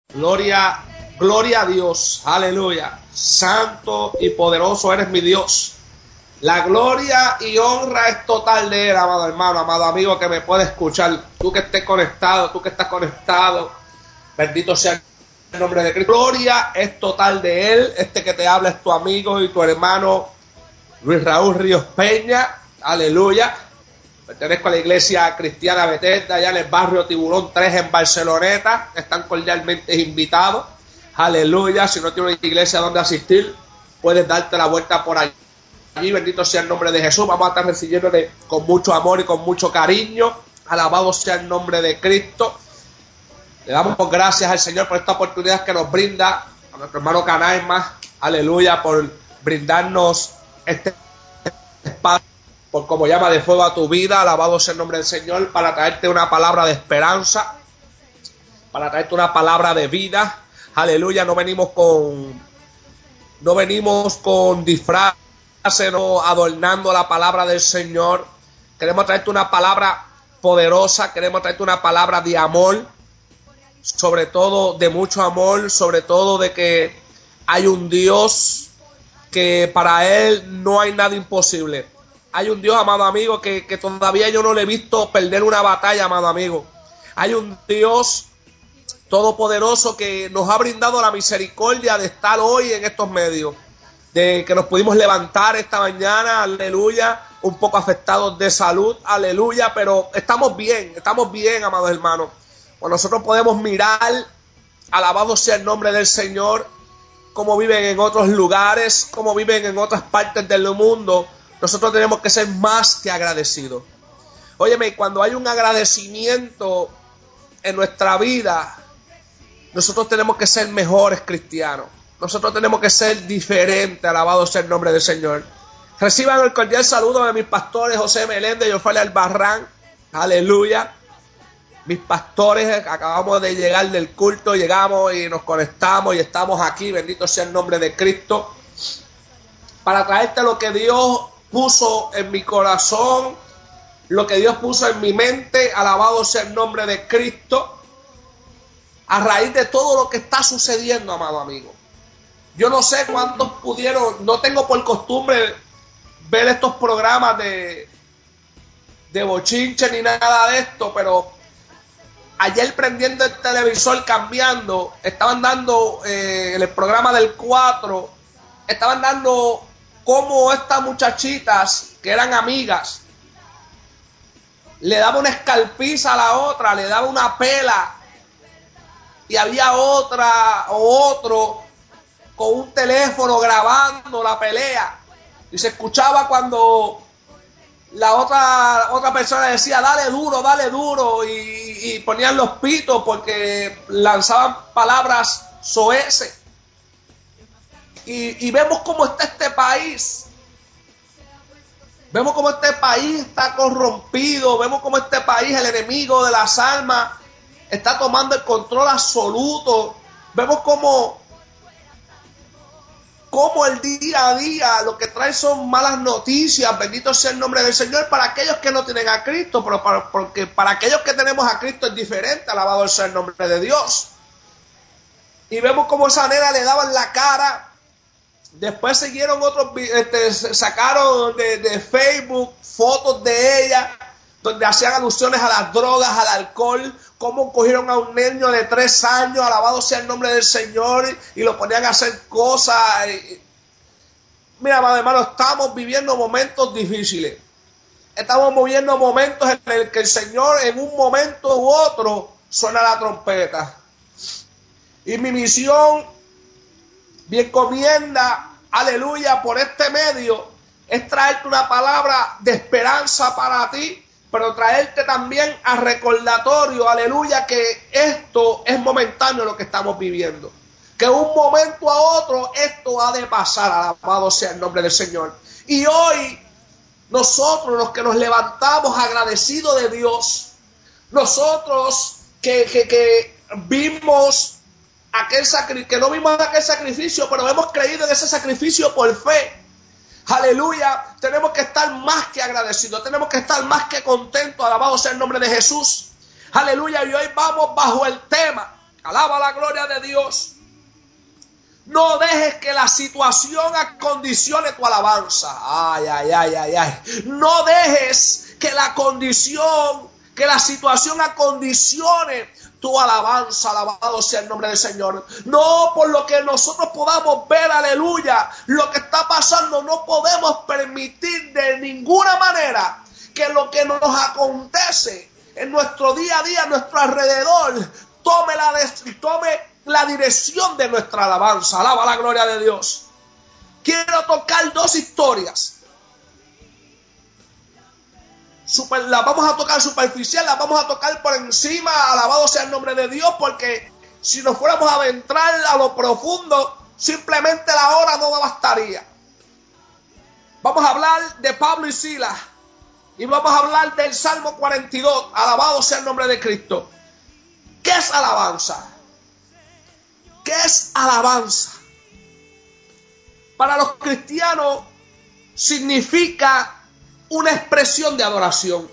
Gloria, gloria a Dios, aleluya. Santo y poderoso eres mi Dios. La gloria y honra es total de Él, amado hermano, amado amigo que me puede escuchar. Tú que estés conectado, tú que estás conectado, bendito sea el nombre de Cristo. Gloria es total de Él. Este que te habla es tu amigo y tu hermano Luis Raúl Ríos Peña, aleluya. Pertenezco a la iglesia cristiana Bethesda, allá en el barrio Tiburón 3 en Barceloneta. Están cordialmente invitados. Aleluya. Si no tienes una iglesia donde asistir, puedes darte la vuelta por allí. Bendito sea el nombre de Jesús. Vamos a estar recibiéndote con mucho amor y con mucho cariño. Alabado sea el nombre de Cristo. Le damos gracias al Señor por esta oportunidad que nos brinda a nuestro hermano Canaima. Aleluya, por brindarnos este espacio, por como llama de fuego a tu vida. Alabado sea el nombre del Señor, para traerte una palabra de esperanza, para traerte una palabra de vida. Aleluya, no venimos con disfraces, no adornando la palabra del Señor. Queremos traerte una palabra poderosa, queremos traerte una palabra de amor, sobre todo de mucho amor, sobre todo de que hay un Dios que para Él no hay nada imposible. Hay un Dios, amado amigo, que todavía yo no le he visto perder una batalla, amado amigo. Hay un Dios todopoderoso que nos ha brindado la misericordia de estar hoy en estos medios, de que nos pudimos levantar esta mañana, aleluya, un poco afectados de salud, aleluya, pero estamos bien, amados hermanos. Cuando nosotros podemos mirar, alabado sea el nombre del Señor, cómo viven en otros lugares, cómo viven en otras partes del mundo, nosotros tenemos que ser más que agradecidos. Óyeme, cuando hay un agradecimiento en nuestra vida, nosotros tenemos que ser mejores cristianos. Nosotros tenemos que ser diferentes, alabado sea el nombre del Señor. Reciban el cordial saludo de mis pastores José Meléndez y Ofelia Albarrán. Aleluya. Mis pastores, acabamos de llegar del culto, llegamos y nos conectamos y estamos aquí, bendito sea el nombre de Cristo, para traerte lo que Dios puso en mi corazón, lo que Dios puso en mi mente, alabado sea el nombre de Cristo, a raíz de todo lo que está sucediendo, amado amigo. Yo no sé cuántos pudieron, no tengo por costumbre ver estos programas de bochinche ni nada de esto, pero ayer prendiendo el televisor, cambiando, estaban dando en el programa del 4, estaban dando cómo estas muchachitas que eran amigas le daba una escalpiza a la otra, le daba una pela, y había otra o otro con un teléfono grabando la pelea, y se escuchaba cuando la otra persona decía dale duro, y ponían los pitos porque lanzaban palabras soeces. Y vemos cómo está este país. Vemos cómo este país está corrompido. Vemos cómo este país, el enemigo de las almas, está tomando el control absoluto. Vemos cómo el día a día lo que trae son malas noticias. Bendito sea el nombre del Señor para aquellos que no tienen a Cristo, pero porque para aquellos que tenemos a Cristo es diferente. Alabado sea el nombre de Dios. Y vemos cómo esa nena le daban la cara. Después siguieron otros, sacaron de Facebook fotos de ella, donde hacían alusiones a las drogas, al alcohol, cómo cogieron a un niño de 3 años, alabado sea el nombre del Señor, y lo ponían a hacer cosas. Mira, hermano, estamos viviendo momentos difíciles. Estamos viviendo momentos en el que el Señor en un momento u otro suena la trompeta. Y mi misión, mi encomienda, aleluya, por este medio, es traerte una palabra de esperanza para ti, pero traerte también a recordatorio, aleluya, que esto es momentáneo lo que estamos viviendo. Que un momento a otro esto ha de pasar, alabado sea el nombre del Señor. Y hoy, nosotros los que nos levantamos agradecidos de Dios, nosotros que vimos que no vimos aquel sacrificio, pero hemos creído en ese sacrificio por fe. Aleluya, tenemos que estar más que agradecidos, tenemos que estar más que contentos, alabado sea el nombre de Jesús. Aleluya, y hoy vamos bajo el tema Alaba la gloria de Dios. No dejes que la situación acondicione tu alabanza. Ay, ay, ay, ay, ay. No dejes que la situación acondicione tu alabanza. Alabado sea el nombre del Señor. No por lo que nosotros podamos ver, aleluya, lo que está pasando, no podemos permitir de ninguna manera que lo que nos acontece en nuestro día a día, a nuestro alrededor, tome la dirección de nuestra alabanza. Alaba la gloria de Dios. Quiero tocar dos historias. Las vamos a tocar superficial, las vamos a tocar por encima. Alabado sea el nombre de Dios, porque si nos fuéramos a adentrar a lo profundo, simplemente la hora no bastaría. Vamos a hablar de Pablo y Silas y vamos a hablar del Salmo 42. Alabado sea el nombre de Cristo. ¿Qué es alabanza? ¿Qué es alabanza? Para los cristianos significa una expresión de adoración.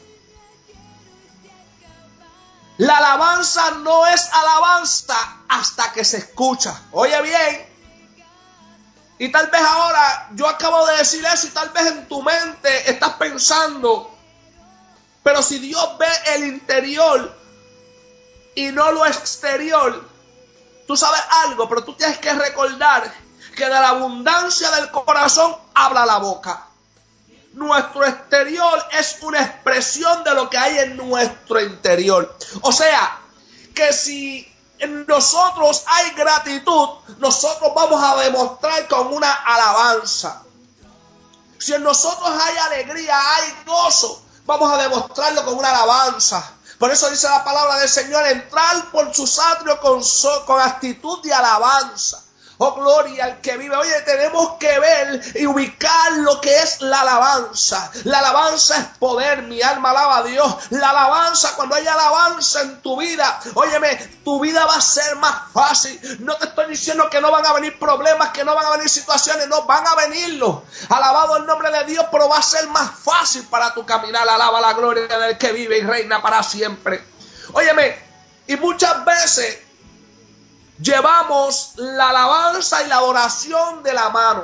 La alabanza no es alabanza hasta que se escucha. Oye bien. Y tal vez ahora yo acabo de decir eso y tal vez en tu mente estás pensando, pero si Dios ve el interior y no lo exterior, tú sabes algo, pero tú tienes que recordar que de la abundancia del corazón habla la boca. Nuestro exterior es una expresión de lo que hay en nuestro interior. O sea, que si en nosotros hay gratitud, nosotros vamos a demostrar con una alabanza. Si en nosotros hay alegría, hay gozo, vamos a demostrarlo con una alabanza. Por eso dice la palabra del Señor, entrar por sus atrios con actitud de alabanza. Oh, gloria al que vive. Oye, tenemos que ver y ubicar lo que es la alabanza. La alabanza es poder. Mi alma alaba a Dios. La alabanza, cuando hay alabanza en tu vida, óyeme, tu vida va a ser más fácil. No te estoy diciendo que no van a venir problemas, que no van a venir situaciones. No, van a venirlo. Alabado el nombre de Dios, pero va a ser más fácil para tu caminar. Alaba la gloria del que vive y reina para siempre. Óyeme, y muchas veces llevamos la alabanza y la adoración de la mano.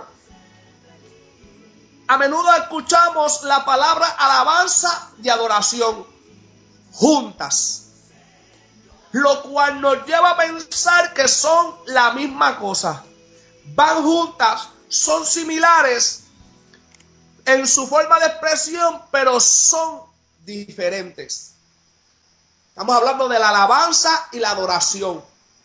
A menudo escuchamos la palabra alabanza y adoración juntas, lo cual nos lleva a pensar que son la misma cosa. Van juntas, son similares en su forma de expresión, pero son diferentes. Estamos hablando de la alabanza y la adoración.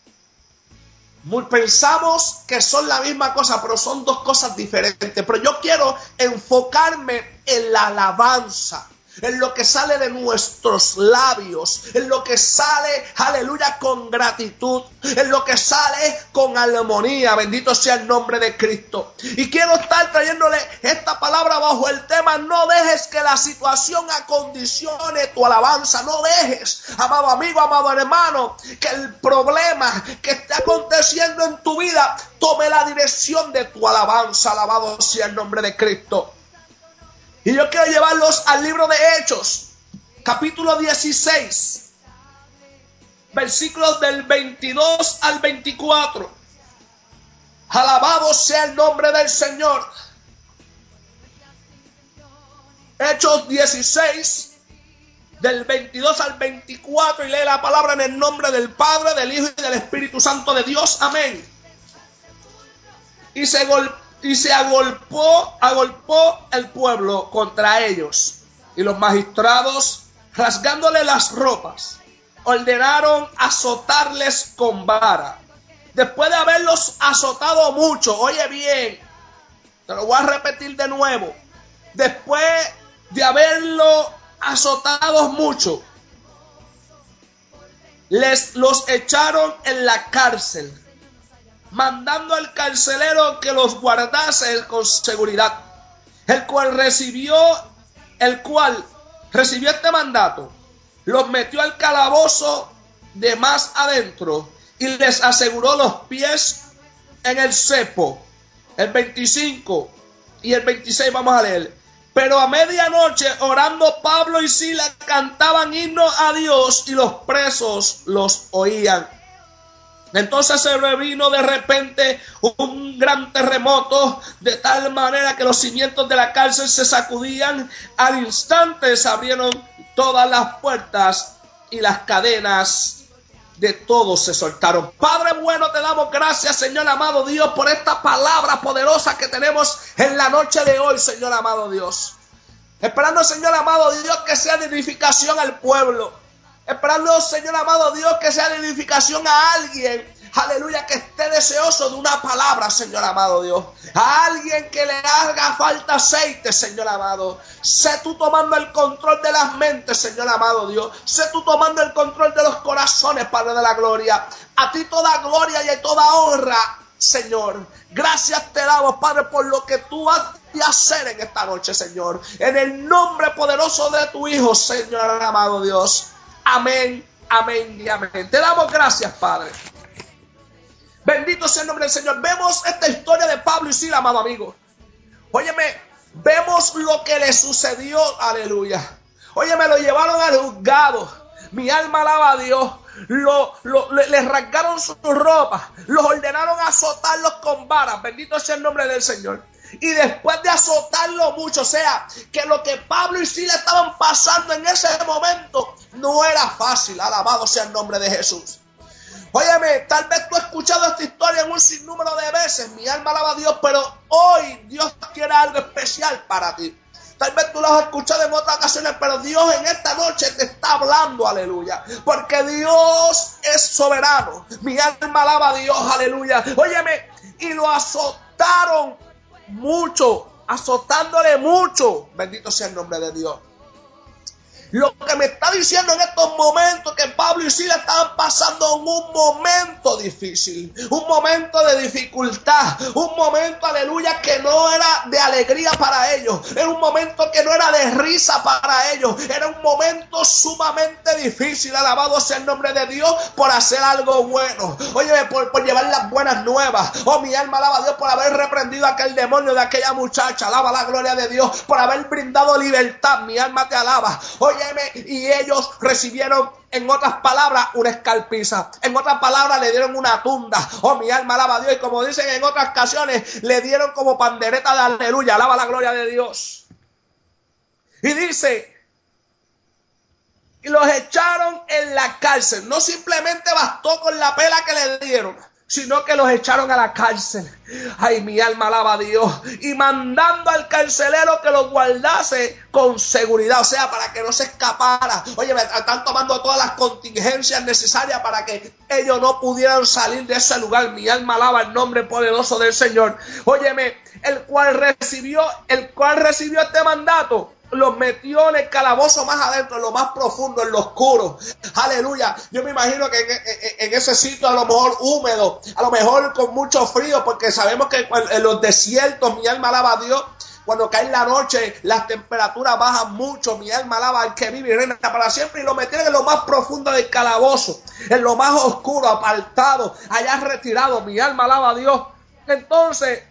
Pensamos que son la misma cosa, pero son dos cosas diferentes. Pero yo quiero enfocarme en la alabanza, en lo que sale de nuestros labios, en lo que sale, aleluya, con gratitud, en lo que sale con armonía. Bendito sea el nombre de Cristo. Y quiero estar trayéndole esta palabra bajo el tema: no dejes que la situación acondicione tu alabanza. No dejes, amado amigo, amado hermano, que el problema que esté aconteciendo en tu vida tome la dirección de tu alabanza. Alabado sea el nombre de Cristo. Y yo quiero llevarlos al libro de Hechos, capítulo 16, versículos del 22 al 24. Alabado sea el nombre del Señor. Hechos 16, del 22 al 24, y lee la palabra en el nombre del Padre, del Hijo y del Espíritu Santo de Dios. Amén. Y se agolpó el pueblo contra ellos, y los magistrados, rasgándole las ropas, ordenaron azotarles con vara. Después de haberlos azotado mucho, oye bien, te lo voy a repetir de nuevo. Después de haberlo azotado mucho, los echaron en la cárcel, mandando al carcelero que los guardase con seguridad, el cual recibió este mandato, los metió al calabozo de más adentro y les aseguró los pies en el cepo. El 25 y el 26 vamos a leer. Pero a medianoche, orando, Pablo y Silas cantaban himnos a Dios y los presos los oían. Entonces se revino de repente un gran terremoto, de tal manera que los cimientos de la cárcel se sacudían. Al instante se abrieron todas las puertas y las cadenas de todos se soltaron. Padre bueno, te damos gracias, Señor amado Dios, por esta palabra poderosa que tenemos en la noche de hoy, Señor amado Dios. Esperando, Señor amado Dios, que sea de edificación al pueblo. Esperando, Señor amado Dios, que sea de edificación a alguien, aleluya, que esté deseoso de una palabra, Señor amado Dios. A alguien que le haga falta aceite, Señor amado. Sé tú tomando el control de las mentes, Señor amado Dios. Sé tú tomando el control de los corazones, Padre de la gloria. A ti toda gloria y toda honra, Señor. Gracias te damos, Padre, por lo que tú has de hacer en esta noche, Señor. En el nombre poderoso de tu Hijo, Señor amado Dios. Amén, amén y amén. Te damos gracias, Padre. Bendito sea el nombre del Señor. Vemos esta historia de Pablo y Silas, amado amigo. Óyeme, vemos lo que le sucedió, aleluya. Óyeme, lo llevaron al juzgado. Mi alma alaba a Dios. Les rasgaron sus ropas. Los ordenaron azotarlos con varas. Bendito sea el nombre del Señor. Y después de azotarlo mucho, o sea, que lo que Pablo y Silas estaban pasando en ese momento no era fácil. Alabado sea el nombre de Jesús. Óyeme, tal vez tú has escuchado esta historia en un sinnúmero de veces. Mi alma alaba a Dios, pero hoy Dios quiere algo especial para ti. Tal vez tú lo has escuchado en otras ocasiones, pero Dios en esta noche te está hablando, aleluya. Porque Dios es soberano. Mi alma alaba a Dios, aleluya. Óyeme, y lo azotaron mucho, azotándole mucho. Bendito sea el nombre de Dios. Lo que me está diciendo en estos momentos que Pablo y Silas estaban pasando en un momento difícil, un momento de dificultad, un momento, aleluya, que no era de alegría para ellos, era un momento que no era de risa para ellos, era un momento sumamente difícil. Alabado sea el nombre de Dios por hacer algo bueno. Oye, por llevar las buenas nuevas. Oh, mi alma alaba a Dios por haber reprendido a aquel demonio de aquella muchacha. Alaba la gloria de Dios por haber brindado libertad. Mi alma te alaba. Oye, y ellos recibieron, en otras palabras, una escarpiza. En otras palabras, le dieron una tunda. Oh, mi alma alaba a Dios. Y como dicen en otras ocasiones, le dieron como pandereta de aleluya. Alaba la gloria de Dios. Y dice, y los echaron en la cárcel. No simplemente bastó con la pela que le dieron, sino que los echaron a la cárcel. Ay, mi alma alaba a Dios. Y mandando al carcelero que los guardase con seguridad, o sea, para que no se escapara. Oye, están tomando todas las contingencias necesarias para que ellos no pudieran salir de ese lugar. Mi alma alaba el nombre poderoso del Señor. Óyeme, el cual recibió este mandato, los metió en el calabozo más adentro, en lo más profundo, en lo oscuro. Aleluya. Yo me imagino que en ese sitio a lo mejor húmedo, a lo mejor con mucho frío, porque sabemos que en los desiertos, mi alma alaba a Dios, cuando cae la noche, las temperaturas bajan mucho. Mi alma alaba al que vive y reina para siempre. Y lo metieron en lo más profundo del calabozo, en lo más oscuro, apartado, allá retirado. Mi alma alaba a Dios. Entonces,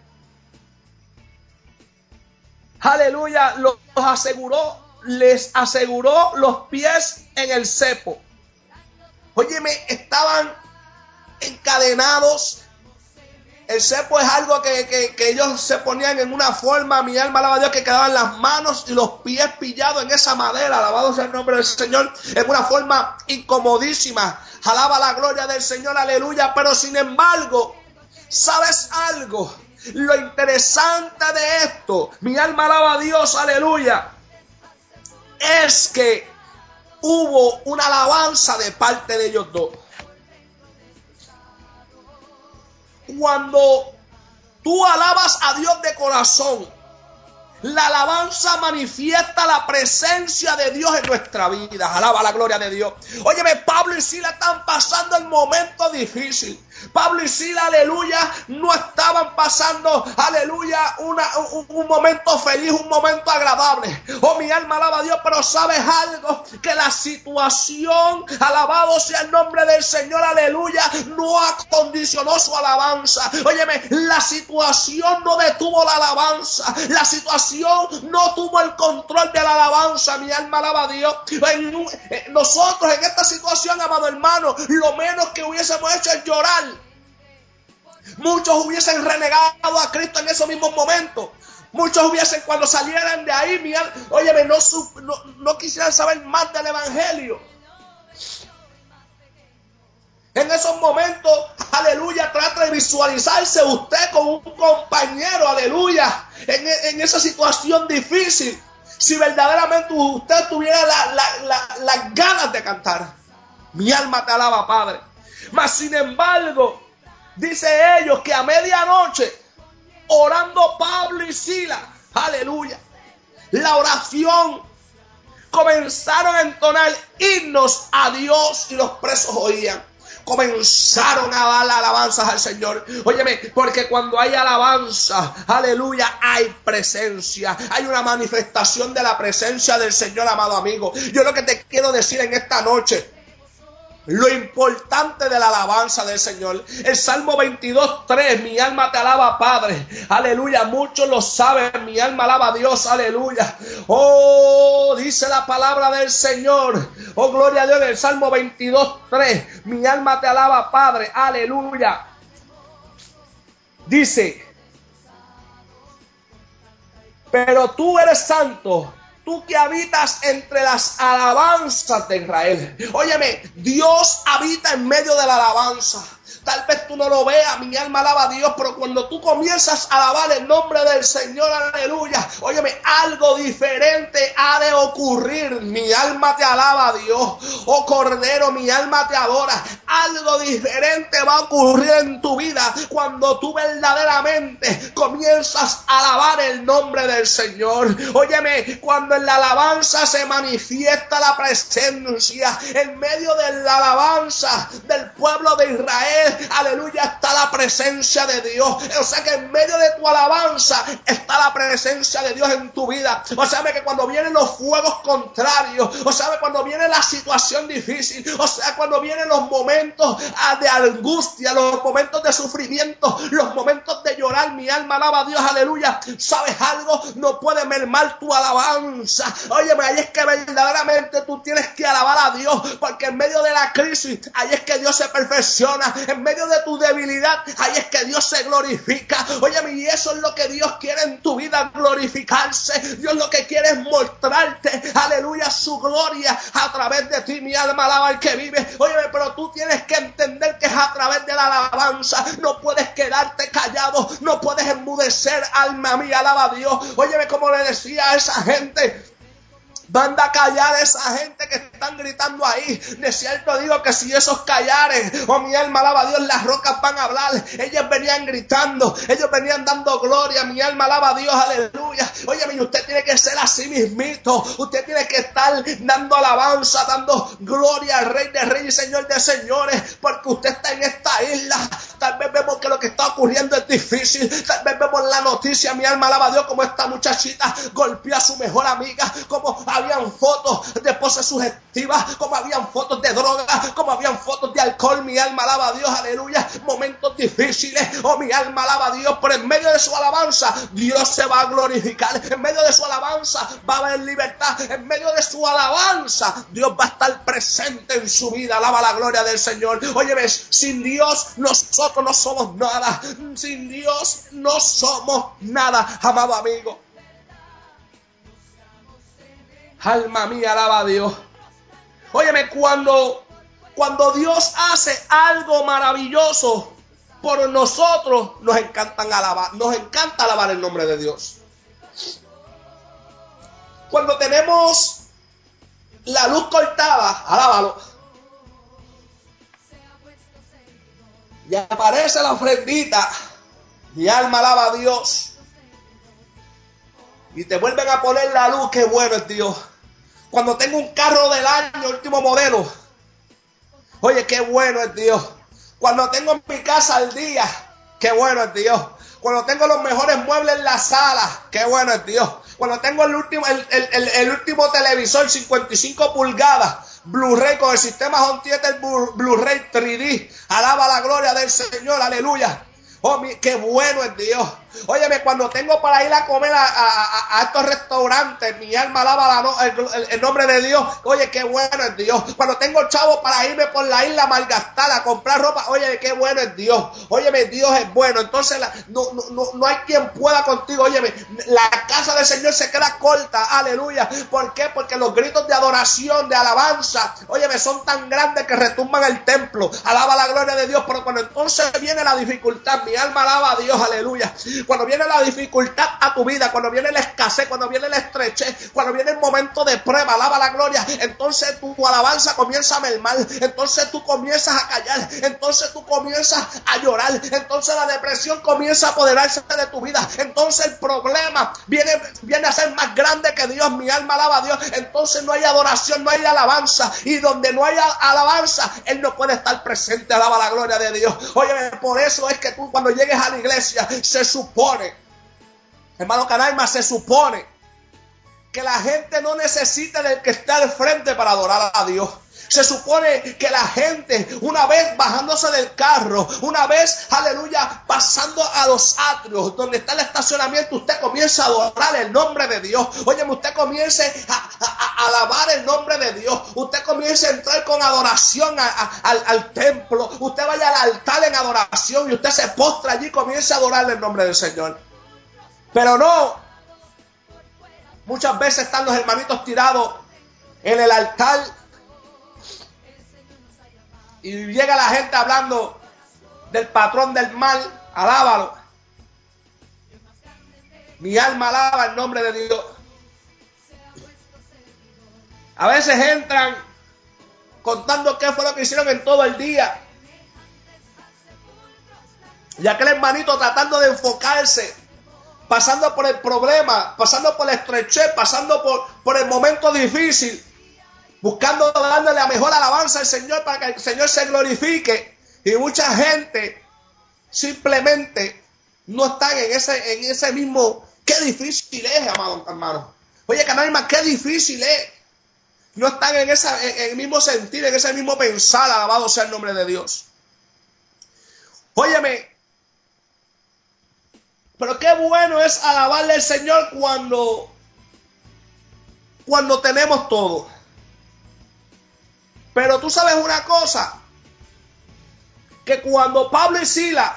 aleluya, les aseguró los pies en el cepo. Óyeme, estaban encadenados. El cepo es algo que ellos se ponían en una forma, mi alma alaba a Dios, que quedaban las manos y los pies pillados en esa madera. Alabado sea el nombre del Señor. En una forma incomodísima. Alaba la gloria del Señor, aleluya. Pero sin embargo, ¿sabes algo? Lo interesante de esto, mi alma alaba a Dios, aleluya, es que hubo una alabanza de parte de ellos dos. Cuando tú alabas a Dios de corazón, la alabanza manifiesta la presencia de Dios en nuestra vida. Alaba la gloria de Dios. Óyeme, Pablo y Silas están pasando el momento difícil. Pablo y Silas, aleluya, no estaban pasando, aleluya, un momento feliz, un momento agradable. Oh, mi alma alaba a Dios, pero ¿sabes algo? Que la situación, alabado sea el nombre del Señor, aleluya, no acondicionó su alabanza. Óyeme, la situación no detuvo la alabanza. La situación situación no tuvo el control de la alabanza. Mi alma alaba a Dios. Nosotros en esta situación, amado hermano, lo menos que hubiésemos hecho es llorar. Muchos hubiesen renegado a Cristo en esos mismos momentos. Muchos hubiesen, cuando salieran de ahí, óyeme, no quisieran saber más del evangelio. En esos momentos, aleluya, trata de visualizarse usted como un compañero, aleluya, en esa situación difícil. Si verdaderamente usted tuviera las ganas de cantar. Mi alma te alaba, Padre. Mas sin embargo, dice ellos que a medianoche, orando Pablo y Silas, aleluya, la oración, comenzaron a entonar himnos a Dios y los presos oían. Comenzaron a dar alabanzas al Señor. Óyeme, porque cuando hay alabanza, aleluya, hay presencia. Hay una manifestación de la presencia del Señor, amado amigo. Yo lo que te quiero decir en esta noche, lo importante de la alabanza del Señor. El Salmo 22:3, mi alma te alaba, Padre. Aleluya, muchos lo saben, mi alma alaba a Dios, aleluya. Oh, dice la palabra del Señor. Oh, gloria a Dios, el Salmo 22:3, mi alma te alaba, Padre, aleluya. Dice, pero tú eres santo, tú que habitas entre las alabanzas de Israel. Óyeme, Dios habita en medio de la alabanza. Tal vez tú no lo veas, mi alma alaba a Dios, pero cuando tú comienzas a alabar el nombre del Señor, aleluya, óyeme, algo diferente ha de ocurrir. Mi alma te alaba a Dios. Oh Cordero, mi alma te adora. Algo diferente va a ocurrir en tu vida cuando tú verdaderamente comienzas a alabar el nombre del Señor. Óyeme, cuando en la alabanza se manifiesta la presencia, en medio de la alabanza del pueblo de Israel, aleluya, está la presencia de Dios. O sea que en medio de tu alabanza está la presencia de Dios en tu vida. O sea que cuando vienen los fuegos contrarios, o sea cuando viene la situación difícil, o sea cuando vienen los momentos de angustia, los momentos de sufrimiento, los momentos de llorar, mi alma alaba a Dios, aleluya. ¿Sabes algo? No puede mermar tu alabanza. Óyeme, ahí es que verdaderamente tú tienes que alabar a Dios, porque en medio de la crisis, ahí es que Dios se perfecciona. En medio de tu debilidad, ahí es que Dios se glorifica. Óyeme, y eso es lo que Dios quiere en tu vida, glorificarse. Dios lo que quiere es mostrarte, aleluya, su gloria a través de ti. Mi alma alaba al que vive. Óyeme, pero tú tienes que entender que es a través de la alabanza. No puedes quedarte callado, no puedes enmudecer, alma mía, alaba a Dios. Óyeme, como le decía a esa gente, manda a callar a esa gente que están gritando ahí. De cierto digo que si esos callares, oh mi alma alaba a Dios, las rocas van a hablar. Ellos venían gritando, ellos venían dando gloria. Mi alma alaba a Dios, aleluya. Óyeme, y usted tiene que ser así mismito. Usted tiene que estar dando alabanza, dando gloria al Rey de Reyes y Señor de Señores, porque usted está en esta isla. Tal vez vemos que lo que está ocurriendo es difícil. Tal vez vemos la noticia, mi alma alaba a Dios, como esta muchachita golpeó a su mejor amiga, como habían fotos de poses sugestivas, como habían fotos de droga, como habían fotos de alcohol. Mi alma alaba a Dios, aleluya. Momentos difíciles, oh mi alma alaba a Dios, pero en medio de su alabanza Dios se va a glorificar. En medio de su alabanza va a haber libertad. En medio de su alabanza Dios va a estar presente en su vida. Alaba la gloria del Señor. Oye, ves, sin Dios nosotros no somos nada. Sin Dios no somos nada, amado amigo. Alma mía, alaba a Dios. Óyeme, cuando Dios hace algo maravilloso por nosotros, nos encanta alabar el nombre de Dios. Cuando tenemos la luz cortada, alábalo. Y aparece la ofrendita, mi alma alaba a Dios. Y te vuelven a poner la luz, qué bueno es Dios. Cuando tengo un carro del año, último modelo, oye, qué bueno es Dios. Cuando tengo mi casa al día, qué bueno es Dios. Cuando tengo los mejores muebles en la sala, qué bueno es Dios. Cuando tengo el último televisor 55 pulgadas, Blu-ray con el sistema Home Theater Blu-ray 3D, alaba la gloria del Señor, aleluya. Oh, qué bueno es Dios. Óyeme, cuando tengo para ir a comer a estos restaurantes, mi alma alaba el nombre de Dios. Oye, qué bueno es Dios. Cuando tengo chavo para irme por la isla malgastada a comprar ropa, oye, qué bueno es Dios. Óyeme, Dios es bueno. Entonces no hay quien pueda contigo. Óyeme, la casa del Señor se queda corta. Aleluya. ¿Por qué? Porque los gritos de adoración, de alabanza, óyeme, son tan grandes que retumban el templo. Alaba la gloria de Dios. Pero cuando entonces viene la dificultad, mi alma alaba a Dios. Aleluya. Cuando viene la dificultad a tu vida, cuando viene la escasez, cuando viene la estrechez, cuando viene el momento de prueba, alaba la gloria, entonces tu alabanza comienza a mermar, entonces tú comienzas a callar, entonces tú comienzas a llorar, entonces la depresión comienza a apoderarse de tu vida, entonces el problema viene a ser más grande que Dios. Mi alma alaba a Dios. Entonces no hay adoración, no hay alabanza, y donde no hay alabanza, Él no puede estar presente. Alaba la gloria de Dios. Oye, por eso es que tú cuando llegues a la iglesia, se supone, hermano Canaima, se supone que la gente no necesita del que está al frente para adorar a Dios. Se supone que la gente, una vez bajándose del carro, una vez, aleluya, pasando a los atrios, donde está el estacionamiento, usted comienza a adorar el nombre de Dios. Óyeme, usted comience a alabar el nombre de Dios. Usted comience a entrar con adoración al templo. Usted vaya al altar en adoración y usted se postra allí y comience a adorar el nombre del Señor. Pero no, muchas veces están los hermanitos tirados en el altar y llega la gente hablando del patrón del mal. Alábalo. Mi alma alaba el nombre de Dios. A veces entran contando qué fue lo que hicieron en todo el día, y aquel hermanito tratando de enfocarse, pasando por el problema, pasando por la estrechez, pasando por el momento difícil, buscando darle la mejor alabanza al Señor para que el Señor se glorifique. Y mucha gente simplemente no están en ese mismo. Qué difícil es, amado hermano. Oye, Canaima, qué difícil es. No están en el mismo sentir, en ese mismo pensar. Alabado sea el nombre de Dios. Óyeme, pero qué bueno es alabarle al Señor cuando tenemos todo. Pero tú sabes una cosa, que cuando Pablo y Silas,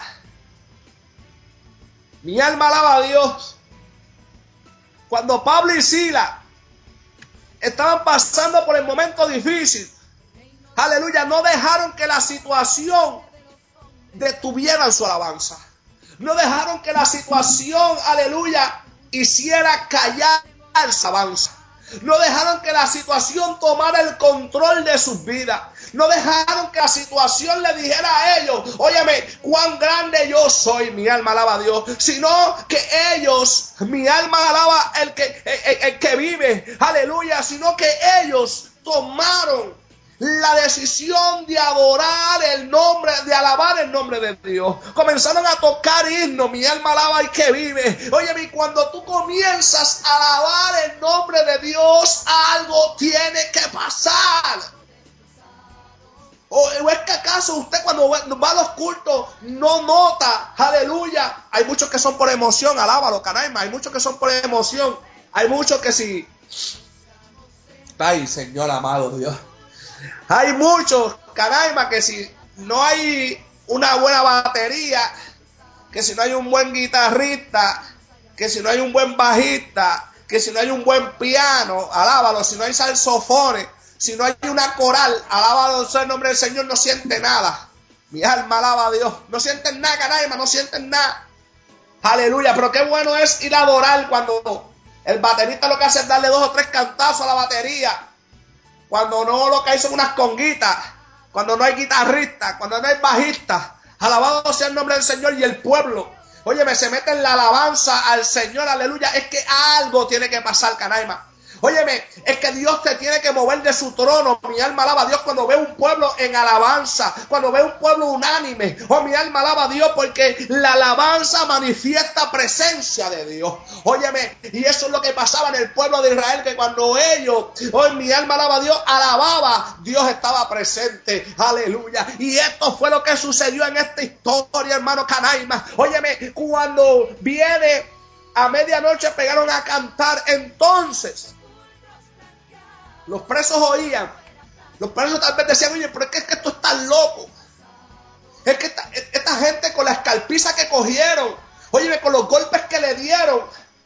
mi alma alaba a Dios, cuando Pablo y Silas estaban pasando por el momento difícil, aleluya, no dejaron que la situación detuviera su alabanza. No dejaron que la situación, aleluya, hiciera callar su alabanza. No dejaron que la situación tomara el control de sus vidas. No dejaron que la situación le dijera a ellos, óyeme, cuán grande yo soy, mi alma alaba a Dios. Sino que ellos, mi alma alaba el que vive, aleluya. Sino que ellos tomaron la decisión de adorar el nombre, de alabar el nombre de Dios. Comenzaron a tocar himnos, mi alma alaba al que vive. Oye, cuando tú comienzas a alabar el nombre de Dios, algo tiene que pasar. ¿O es que acaso usted cuando va a los cultos no nota, aleluya? Hay muchos que son por emoción, alábalo, canaima. Hay muchos que son por emoción. Hay muchos que sí. Ay, Señor amado Dios. Hay muchos, canaima, que si no hay una buena batería, que si no hay un buen guitarrista, que si no hay un buen bajista, que si no hay un buen piano, alábalo, si no hay saxofones, si no hay una coral, alábalo sea el nombre del Señor, no siente nada. Mi alma alaba a Dios. No sienten nada, canaima, no sienten nada. Aleluya, pero qué bueno es ir a adorar cuando el baterista lo que hace es darle 2 o 3 cantazos a la batería. Cuando no, lo que hay son unas conguitas. Cuando no hay guitarrista, cuando no hay bajista. Alabado sea el nombre del Señor. Y el pueblo, óyeme, se mete en la alabanza al Señor, aleluya. Es que algo tiene que pasar, canaima. Óyeme, es que Dios te tiene que mover de su trono. Mi alma alaba a Dios cuando ve un pueblo en alabanza, cuando ve un pueblo unánime. Oh, mi alma alaba a Dios porque la alabanza manifiesta presencia de Dios. Óyeme, y eso es lo que pasaba en el pueblo de Israel, que cuando ellos, hoy mi alma alaba a Dios, alababa, Dios estaba presente. Aleluya. Y esto fue lo que sucedió en esta historia, hermano Canaima. Óyeme, cuando viene a medianoche pegaron a cantar, entonces los presos oían. Los presos tal vez decían, oye, pero es que esto está loco. Es que esta gente con la escarpiza que cogieron, óyeme, con los golpes que le dieron,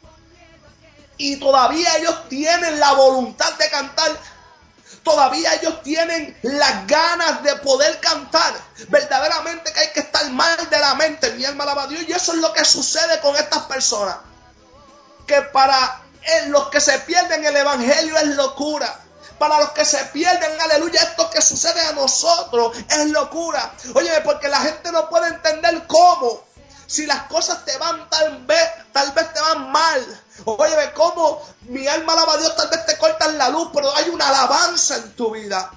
y todavía ellos tienen la voluntad de cantar. Todavía ellos tienen las ganas de poder cantar. Verdaderamente que hay que estar mal de la mente. Mi alma alaba a Dios. Y eso es lo que sucede con estas personas. Que para los que se pierden el evangelio es locura. Para los que se pierden, aleluya, esto que sucede a nosotros es locura. Oye, porque la gente no puede entender cómo. Si las cosas te van tal vez te van mal. Oye, cómo mi alma alaba a Dios, tal vez te cortan la luz, pero hay una alabanza en tu vida.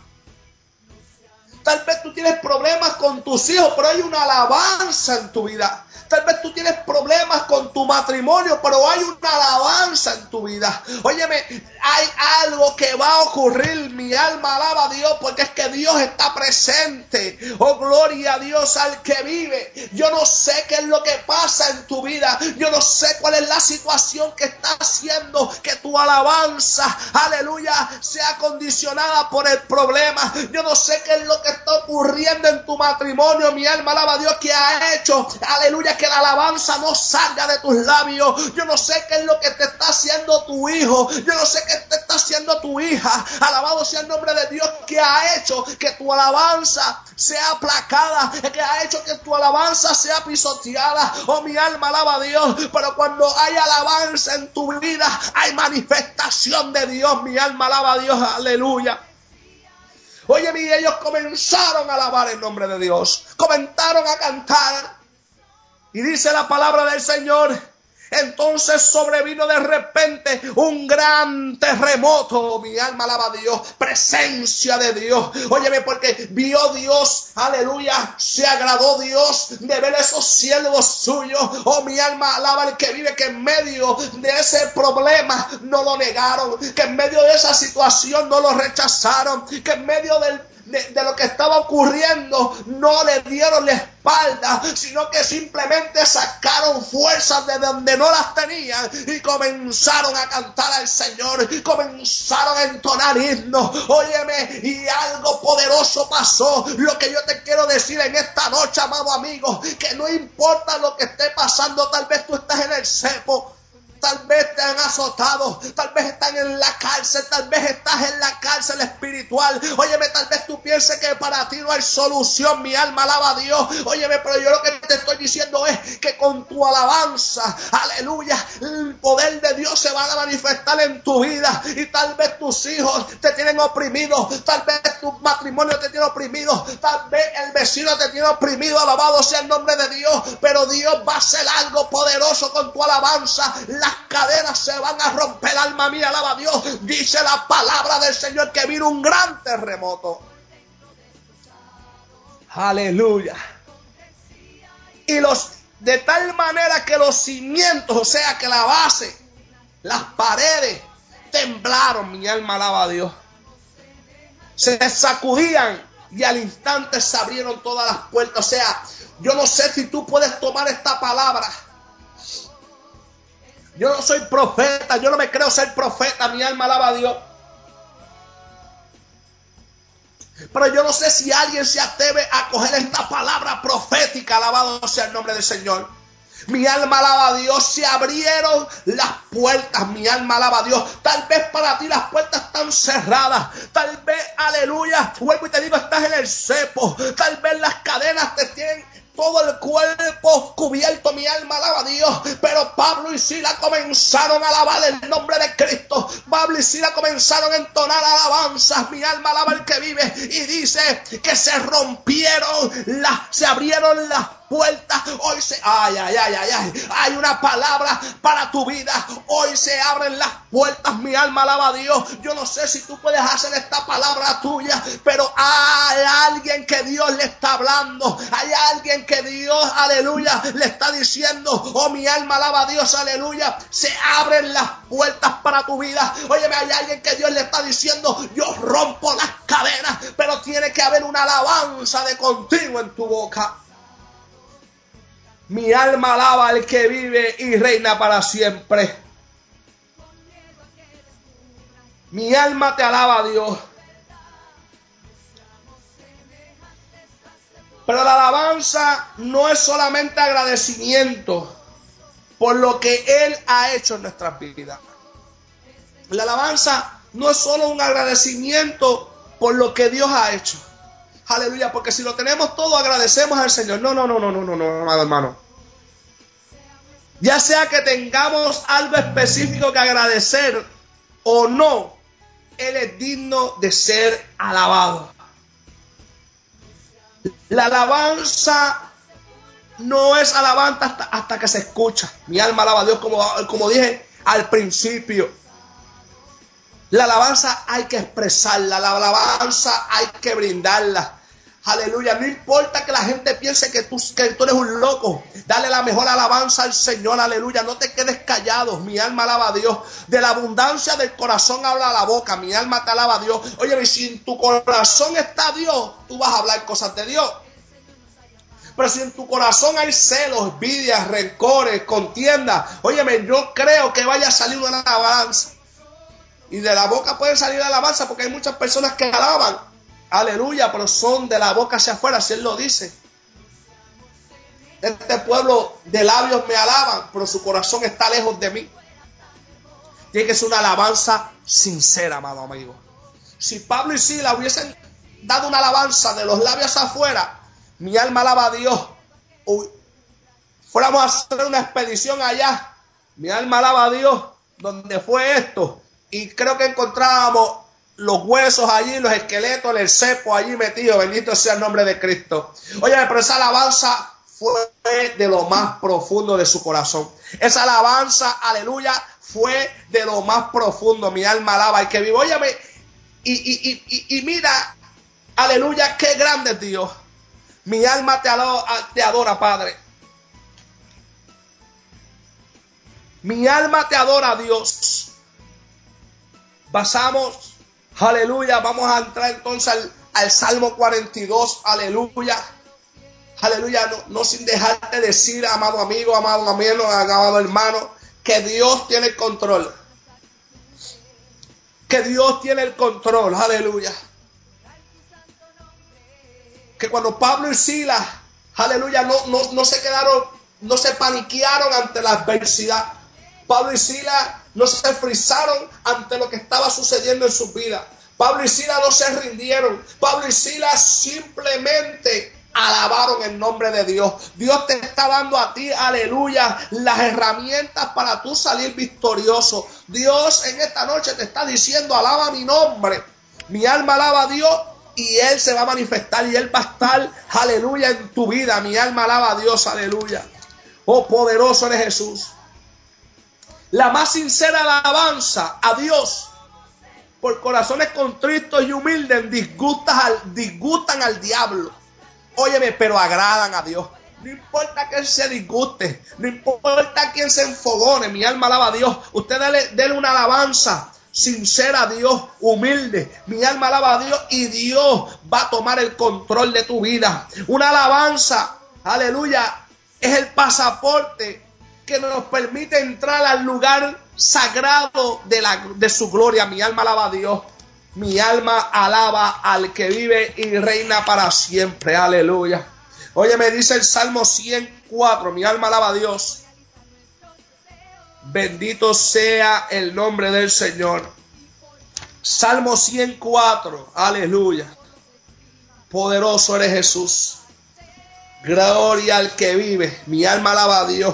Tal vez tú tienes problemas con tus hijos, pero hay una alabanza en tu vida. Tal vez tú tienes problemas con tu matrimonio, pero hay una alabanza en tu vida. Óyeme, hay algo que va a ocurrir. Mi alma alaba a Dios porque es que Dios está presente. Oh, gloria a Dios al que vive. Yo no sé qué es lo que pasa en tu vida. Yo no sé cuál es la situación que está haciendo que tu alabanza, aleluya, sea condicionada por el problema. Yo no sé qué es lo que está ocurriendo en tu matrimonio. Mi alma alaba a Dios que ha hecho, aleluya, que la alabanza no salga de tus labios. Yo no sé qué es lo que te está haciendo tu hijo. Yo no sé qué te está haciendo tu hija. Alabado sea el nombre de Dios que ha hecho que tu alabanza sea aplacada, que ha hecho que tu alabanza sea pisoteada. Oh, mi alma alaba a Dios. Pero cuando hay alabanza en tu vida, hay manifestación de Dios. Mi alma alaba a Dios. Aleluya. Oye, ellos comenzaron a alabar el nombre de Dios. Comenzaron a cantar. Y dice la palabra del Señor, entonces sobrevino de repente un gran terremoto. Mi alma alaba a Dios, presencia de Dios. Óyeme, porque vio Dios, aleluya, se agradó Dios de ver esos siervos suyos. Oh, mi alma alaba al que vive, que en medio de ese problema no lo negaron, que en medio de esa situación no lo rechazaron, que en medio de lo que estaba ocurriendo no le dieron la espalda, sino que simplemente sacaron fuerzas de donde no las tenían y comenzaron a cantar al Señor, comenzaron a entonar himnos. Óyeme, y algo poderoso pasó. Lo que yo te quiero decir en esta noche, amado amigo, que no importa lo que esté pasando, tal vez tú estás en el cepo, tal vez te han azotado, tal vez están en la cárcel, tal vez estás en la cárcel espiritual. Óyeme, tal vez tú pienses que para ti no hay solución. Mi alma alaba a Dios. Óyeme, pero yo lo que te estoy diciendo es que con tu alabanza, aleluya, el poder de Dios se va a manifestar en tu vida. Y tal vez tus hijos te tienen oprimido, tal vez tu matrimonio te tiene oprimido, tal vez el vecino te tiene oprimido. Alabado sea el nombre de Dios, pero Dios va a hacer algo poderoso con tu alabanza. Las cadenas se van a romper. Alma mía, alaba a Dios. Dice la palabra del Señor que vino un gran terremoto. Aleluya. Y de tal manera que los cimientos, o sea que la base, las paredes temblaron. Mi alma alaba a Dios. Se sacudían y al instante se abrieron todas las puertas. O sea, yo no sé si tú puedes tomar esta palabra. Yo no soy profeta, yo no me creo ser profeta, mi alma alaba a Dios. Pero yo no sé si alguien se atreve a coger esta palabra profética, alabado sea el nombre del Señor. Mi alma alaba a Dios, se abrieron las puertas, mi alma alaba a Dios. Tal vez para ti las puertas están cerradas, tal vez, aleluya, vuelvo y te digo, estás en el cepo, tal vez las cadenas te tienen todo el cuerpo cubierto. Mi alma alaba a Dios. Pero Pablo y Sila comenzaron a alabar el nombre de Cristo. Pablo y Sila comenzaron a entonar alabanzas. Mi alma alaba al que vive. Y dice que se abrieron las puertas. Hoy se... Hay una palabra para tu vida. Hoy se abren las puertas. Mi alma alaba a Dios. Yo no sé si tú puedes hacer esta palabra tuya, pero hay alguien que Dios le está hablando. Hay alguien que Dios, aleluya, le está diciendo: oh, mi alma alaba a Dios, aleluya. Se abren las puertas para tu vida. Óyeme, hay alguien que Dios le está diciendo: yo rompo las cadenas, pero tiene que haber una alabanza de continuo en tu boca. Mi alma alaba al que vive y reina para siempre. Mi alma te alaba, Dios. Pero la alabanza no es solamente agradecimiento por lo que Él ha hecho en nuestras vidas. La alabanza no es solo un agradecimiento por lo que Dios ha hecho. Aleluya, porque si lo tenemos todo, agradecemos al Señor. No, amado hermano. Ya sea que tengamos algo específico que agradecer o no, Él es digno de ser alabado. La alabanza no es alabanza hasta que se escucha. Mi alma alaba a Dios, como dije al principio. La alabanza hay que expresarla, la alabanza hay que brindarla. Aleluya, no importa que la gente piense que tú eres un loco. Dale la mejor alabanza al Señor, aleluya. No te quedes callado, mi alma alaba a Dios. De la abundancia del corazón habla la boca, mi alma te alaba a Dios. Oye, si en tu corazón está Dios, tú vas a hablar cosas de Dios. Pero si en tu corazón hay celos, envidias, rencores, contiendas, óyeme, yo creo que vaya a salir una alabanza. Y de la boca puede salir alabanza, porque hay muchas personas que alaban. Aleluya, pero son de la boca hacia afuera, si Él lo dice. Este pueblo de labios me alaban, pero su corazón está lejos de mí. Tiene que ser una alabanza sincera, amado amigo. Si Pablo y Silas hubiesen dado una alabanza de los labios afuera, mi alma alaba a Dios. Fuéramos a hacer una expedición allá, mi alma alaba a Dios, donde fue esto, y creo que encontrábamos los huesos allí, los esqueletos, el cepo allí metido. Bendito sea el nombre de Cristo. Oye, pero esa alabanza fue de lo más profundo de su corazón. Esa alabanza, aleluya, fue de lo más profundo. Mi alma alaba y que vivo. Óyeme, y mira, aleluya, qué grande es Dios. Mi alma te adora, Padre. Mi alma te adora, Dios. Pasamos, aleluya, vamos a entrar entonces al Salmo 42, aleluya. Aleluya, no sin dejarte decir, amado amigo, amado hermano, que Dios tiene el control. Que Dios tiene el control, aleluya. Que cuando Pablo y Silas, aleluya, no se quedaron, no se paniquearon ante la adversidad. Pablo y Silas no se frisaron ante lo que estaba sucediendo en sus vidas. Pablo y Silas no se rindieron. Pablo y Silas simplemente alabaron el nombre de Dios. Dios te está dando a ti, aleluya, las herramientas para tú salir victorioso. Dios en esta noche te está diciendo: alaba mi nombre. Mi alma alaba a Dios y Él se va a manifestar y Él va a estar, aleluya, en tu vida. Mi alma alaba a Dios, aleluya. Oh, poderoso eres Jesús. La más sincera alabanza a Dios por corazones contritos y humildes disgustan al diablo. Óyeme, pero agradan a Dios. No importa que Él se disguste, no importa quién se enfogone, mi alma alaba a Dios. Usted dele una alabanza sincera a Dios, humilde. Mi alma alaba a Dios y Dios va a tomar el control de tu vida. Una alabanza, aleluya, es el pasaporte que nos permite entrar al lugar sagrado de su gloria. Mi alma alaba a Dios. Mi alma alaba al que vive y reina para siempre. Aleluya. Oye, me dice el Salmo 104. Mi alma alaba a Dios. Bendito sea el nombre del Señor. Salmo 104. Aleluya. Poderoso eres Jesús. Gloria al que vive. Mi alma alaba a Dios.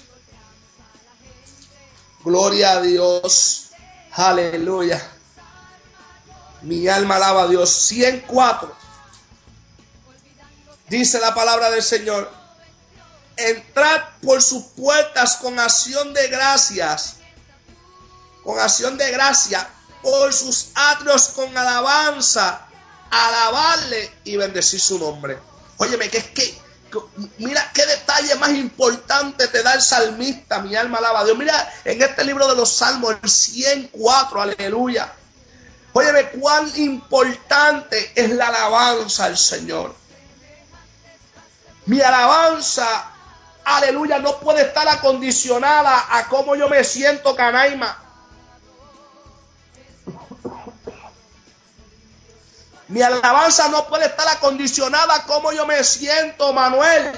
Gloria a Dios. Aleluya. Mi alma alaba a Dios. 104. Dice la palabra del Señor: entrad por sus puertas con acción de gracias. Con acción de gracia. Por sus atrios con alabanza. Alabarle y bendecir su nombre. Óyeme, mira qué detalle más importante te da el salmista. Mi alma alaba a Dios. Mira en este libro de los Salmos, el 104, aleluya. Óyeme, cuán importante es la alabanza al Señor. Mi alabanza, aleluya, no puede estar acondicionada a cómo yo me siento, Canaima. Mi alabanza no puede estar acondicionada a cómo yo me siento, Manuel.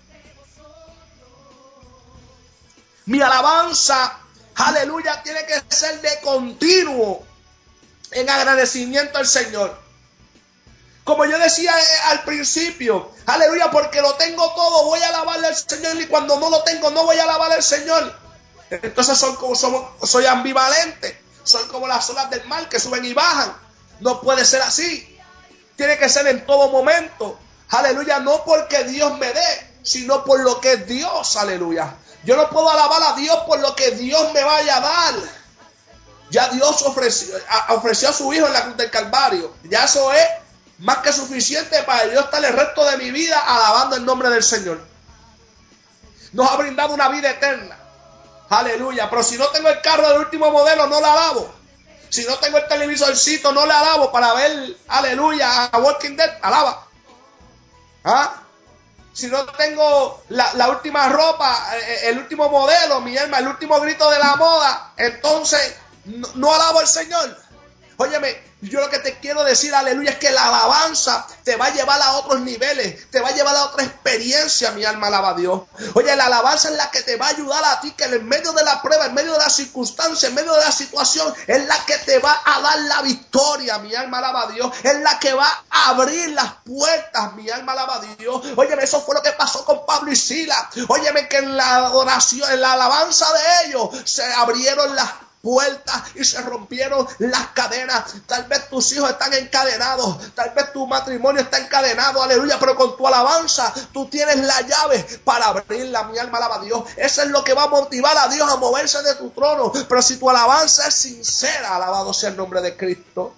Mi alabanza, aleluya, tiene que ser de continuo en agradecimiento al Señor. Como yo decía al principio, aleluya, porque lo tengo todo, voy a alabarle al Señor, y cuando no lo tengo, no voy a alabarle al Señor. Entonces soy ambivalente, soy como las olas del mar que suben y bajan. No puede ser así. Tiene que ser en todo momento, aleluya, no porque Dios me dé, sino por lo que es Dios, aleluya. Yo no puedo alabar a Dios por lo que Dios me vaya a dar. Ya Dios ofreció a su Hijo en la cruz del Calvario. Ya eso es más que suficiente para yo estar el resto de mi vida alabando el nombre del Señor. Nos ha brindado una vida eterna. Aleluya. Pero si no tengo el carro del último modelo, no la alabo. Si no tengo el televisorcito, no le alabo para ver, aleluya, a Walking Dead, alaba. ¿Ah? Si no tengo la última ropa, el último modelo, mi alma, el último grito de la moda, entonces no alabo al Señor. Óyeme, yo lo que te quiero decir, aleluya, es que la alabanza te va a llevar a otros niveles, te va a llevar a otra experiencia, mi alma alaba a Dios. Oye, la alabanza es la que te va a ayudar a ti, que en medio de la prueba, en medio de la circunstancia, en medio de la situación, es la que te va a dar la victoria, mi alma alaba a Dios. Es la que va a abrir las puertas, mi alma alaba a Dios. Óyeme, eso fue lo que pasó con Pablo y Silas. Óyeme, que en la oración, en la alabanza de ellos, se abrieron las puertas y se rompieron las cadenas. Tal vez tus hijos están encadenados, tal vez tu matrimonio está encadenado, aleluya, pero con tu alabanza tú tienes la llave para abrirla, mi alma alaba a Dios. Eso es lo que va a motivar a Dios a moverse de tu trono. Pero si tu alabanza es sincera, alabado sea el nombre de Cristo.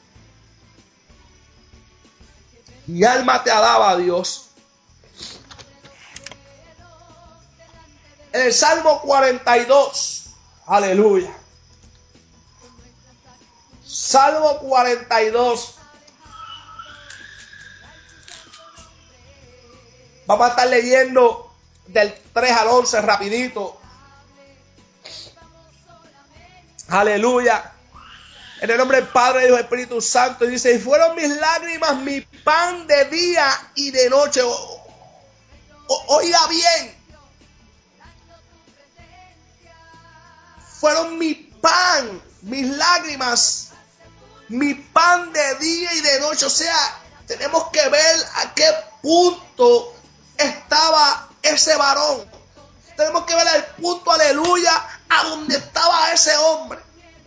Mi alma te alaba a Dios. En el Salmo 42, aleluya. Salmo 42. Vamos a estar leyendo del 3 al 11 rapidito. Aleluya. En el nombre del Padre, del Hijo y del Espíritu Santo. Y dice, y fueron mis lágrimas mi pan de día y de noche. Oiga bien. Fueron mi pan, mis lágrimas, mi pan de día y de noche. O sea, tenemos que ver a qué punto estaba ese varón. Tenemos que ver el punto, aleluya, a donde estaba ese hombre.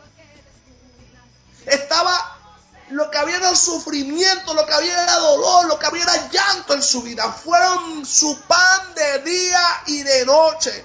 Estaba, lo que había era sufrimiento, lo que había era dolor, lo que había era llanto en su vida. Fueron su pan de día y de noche.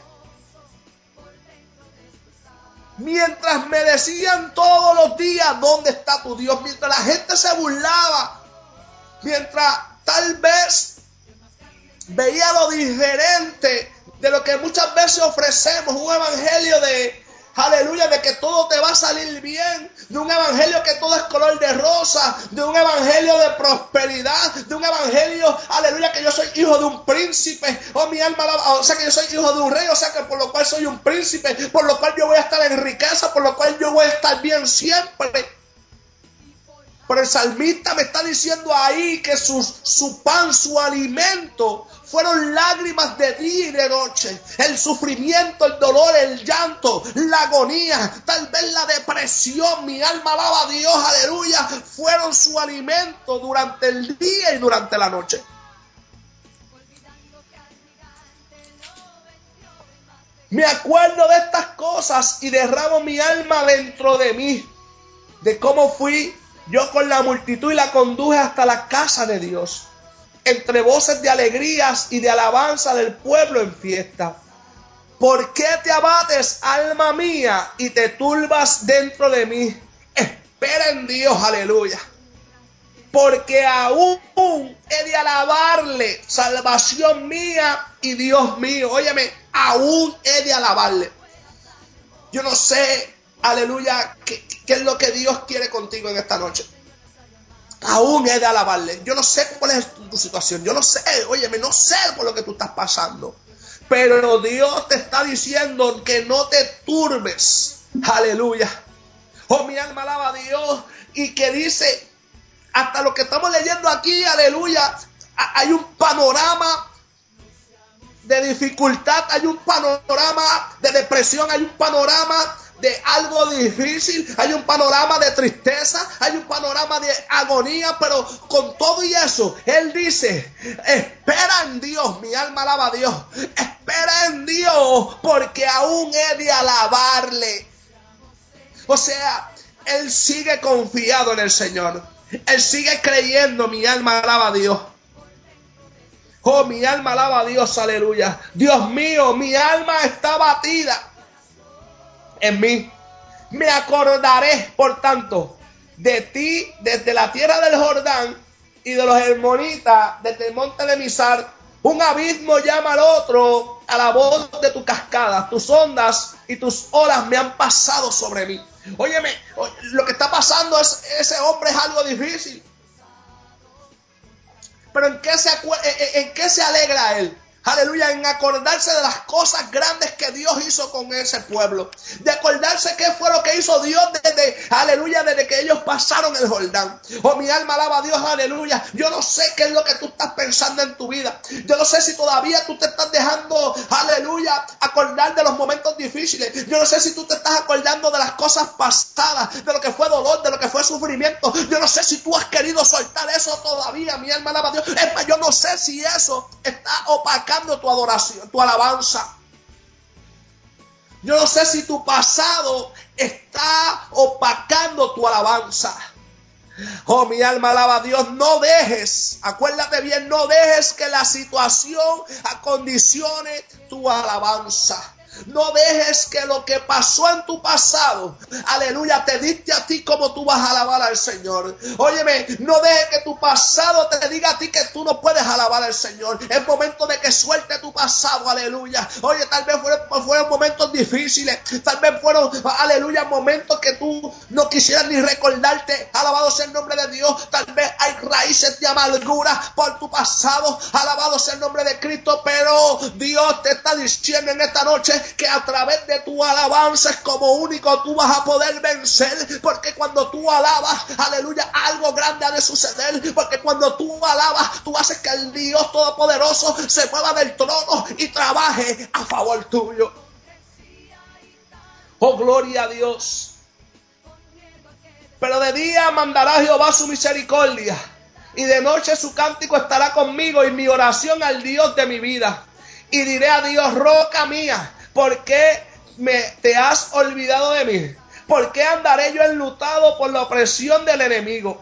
Mientras me decían todos los días, ¿dónde está tu Dios? Mientras la gente se burlaba, mientras tal vez veía lo diferente de lo que muchas veces ofrecemos, un evangelio de, aleluya, de que todo te va a salir bien, de un evangelio que todo es color de rosa, de un evangelio de prosperidad, de un evangelio, aleluya, que yo soy hijo de un príncipe, oh mi alma, o sea que yo soy hijo de un rey, o sea que por lo cual soy un príncipe, por lo cual yo voy a estar en riqueza, por lo cual yo voy a estar bien siempre. Pero el salmista me está diciendo ahí que su pan, su alimento, fueron lágrimas de día y de noche. El sufrimiento, el dolor, el llanto, la agonía, tal vez la depresión, mi alma alaba a Dios, aleluya, fueron su alimento durante el día y durante la noche. Me acuerdo de estas cosas y derramo mi alma dentro de mí, de cómo fui yo con la multitud y la conduje hasta la casa de Dios. entre voces de alegrías y de alabanza del pueblo en fiesta. ¿Por qué te abates, alma mía, y te turbas dentro de mí? Espera en Dios, aleluya. Porque aún he de alabarle, salvación mía y Dios mío. Óyeme, aún he de alabarle. Yo no sé, aleluya, qué es lo que Dios quiere contigo en esta noche. Aún he de alabarle. Yo no sé cuál es tu situación. Yo no sé, óyeme, no sé por lo que tú estás pasando. Pero Dios te está diciendo que no te turbes. Aleluya. Oh, mi alma alaba a Dios. Y que dice, hasta lo que estamos leyendo aquí, aleluya, hay un panorama de dificultad, hay un panorama de depresión, hay un panorama de algo difícil, hay un panorama de tristeza, hay un panorama de agonía, pero con todo y eso, Él dice, espera en Dios, mi alma alaba a Dios, espera en Dios, porque aún he de alabarle. O sea, Él sigue confiado en el Señor, Él sigue creyendo, mi alma alaba a Dios. Oh, mi alma alaba a Dios, aleluya. Dios mío, mi alma está batida en mí. Me acordaré, por tanto, de ti desde la tierra del Jordán y de los hermonitas desde el monte de Mizar. Un abismo llama al otro a la voz de tu cascada. Tus ondas y tus olas me han pasado sobre mí. Óyeme, lo que está pasando es, ese hombre es algo difícil. Pero ¿en qué se alegra él? Aleluya, en acordarse de las cosas grandes que Dios hizo con ese pueblo. De acordarse qué fue lo que hizo Dios desde que ellos pasaron el Jordán. Oh, mi alma alaba a Dios, aleluya. Yo no sé qué es lo que tú estás pensando en tu vida. Yo no sé si todavía tú te estás dejando, aleluya, acordar de los momentos difíciles. Yo no sé si tú te estás acordando de las cosas pasadas, de lo que fue dolor, de lo que fue sufrimiento. Yo no sé si tú has querido soltar eso todavía, mi alma alaba a Dios. Es más, yo no sé si eso está opacando tu adoración, tu alabanza. Yo no sé si tu pasado está opacando tu alabanza. Oh, mi alma alaba a Dios. No dejes, acuérdate bien, no dejes que la situación acondicione tu alabanza. No dejes que lo que pasó en tu pasado, aleluya, te dicte a ti cómo tú vas a alabar al Señor. Óyeme, no dejes que tu pasado te diga a ti que tú no puedes alabar al Señor. Es momento de que suelte tu pasado, aleluya. Oye, tal vez fueron momentos difíciles, tal vez fueron, aleluya, momentos que tú no quisieras ni recordarte. Alabado sea el nombre de Dios. Tal vez hay raíces de amargura por tu pasado. Alabado sea el nombre de Cristo, pero Dios te está diciendo en esta noche que a través de tu alabanza es como único tú vas a poder vencer, porque cuando tú alabas, aleluya, algo grande ha de suceder, porque cuando tú alabas, tú haces que el Dios Todopoderoso se mueva del trono y trabaje a favor tuyo. Oh, gloria a Dios. Pero de día mandará Jehová su misericordia, y de noche su cántico estará conmigo, y mi oración al Dios de mi vida. Y diré a Dios, roca mía, ¿por qué te has olvidado de mí? ¿Por qué andaré yo enlutado por la opresión del enemigo?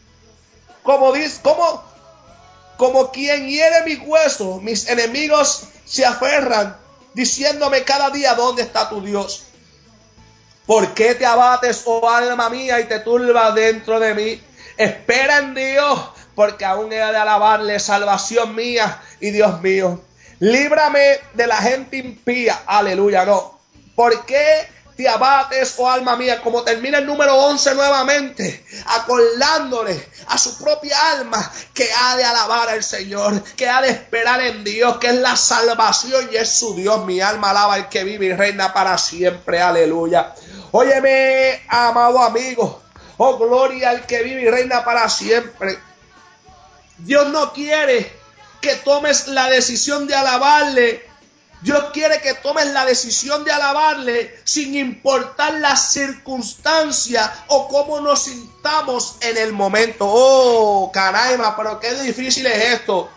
Como quien hiere mis huesos, mis enemigos se aferran, diciéndome cada día, ¿dónde está tu Dios? ¿Por qué te abates, oh alma mía, y te turbas dentro de mí? Espera en Dios, porque aún he de alabarle, salvación mía y Dios mío. Líbrame de la gente impía. Aleluya, no. ¿Por qué te abates, oh alma mía? Como termina el número 11 nuevamente, acordándole a su propia alma que ha de alabar al Señor, que ha de esperar en Dios, que es la salvación y es su Dios. Mi alma alaba al que vive y reina para siempre. Aleluya. Óyeme, amado amigo. Oh, gloria al que vive y reina para siempre. Dios no quiere que tomes la decisión de alabarle. Dios quiere que tomes la decisión de alabarle sin importar las circunstancias o cómo nos sintamos en el momento. Oh, caramba, pero qué difícil es esto.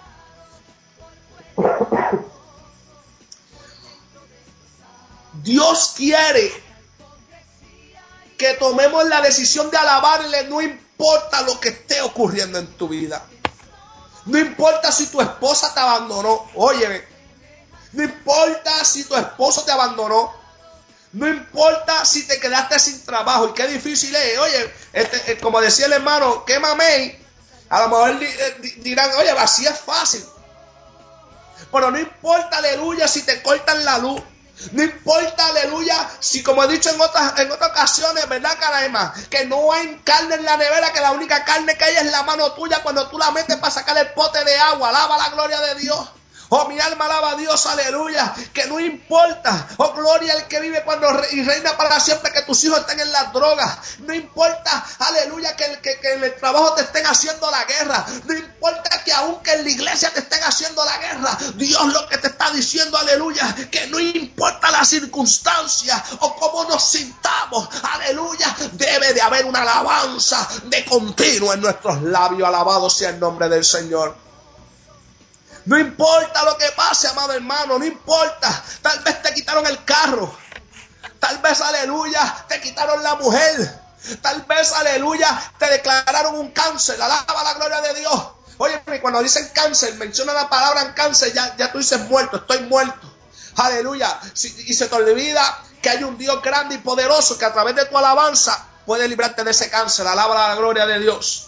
Dios quiere que tomemos la decisión de alabarle, no importa lo que esté ocurriendo en tu vida. No importa si tu esposa te abandonó. Óyeme. No importa si tu esposo te abandonó. No importa si te quedaste sin trabajo. Y qué difícil es. Oye, como decía el hermano, qué mamey. A lo mejor dirán, oye, así es fácil. Pero no importa, aleluya, si te cortan la luz. No importa, aleluya, si como he dicho en otras ocasiones, ¿verdad, Canaima? Que no hay carne en la nevera, que la única carne que hay es la mano tuya cuando tú la metes para sacar el pote de agua. Alaba la gloria de Dios. Oh, mi alma alaba a Dios, aleluya, que no importa, oh, gloria al que vive y reina para siempre, que tus hijos estén en las drogas, no importa, aleluya, que en el trabajo te estén haciendo la guerra, no importa que aunque en la iglesia te estén haciendo la guerra, Dios lo que te está diciendo, aleluya, que no importa la circunstancia o cómo nos sintamos, aleluya, debe de haber una alabanza de continuo en nuestros labios, alabado sea el nombre del Señor. No importa lo que pase, amado hermano, no importa. Tal vez te quitaron el carro. Tal vez, aleluya, te quitaron la mujer. Tal vez, aleluya, te declararon un cáncer. Alaba la gloria de Dios. Oye, cuando dicen cáncer, menciona la palabra en cáncer, ya tú dices muerto, estoy muerto. Aleluya. Y se te olvida que hay un Dios grande y poderoso que a través de tu alabanza puede librarte de ese cáncer. Alaba la gloria de Dios.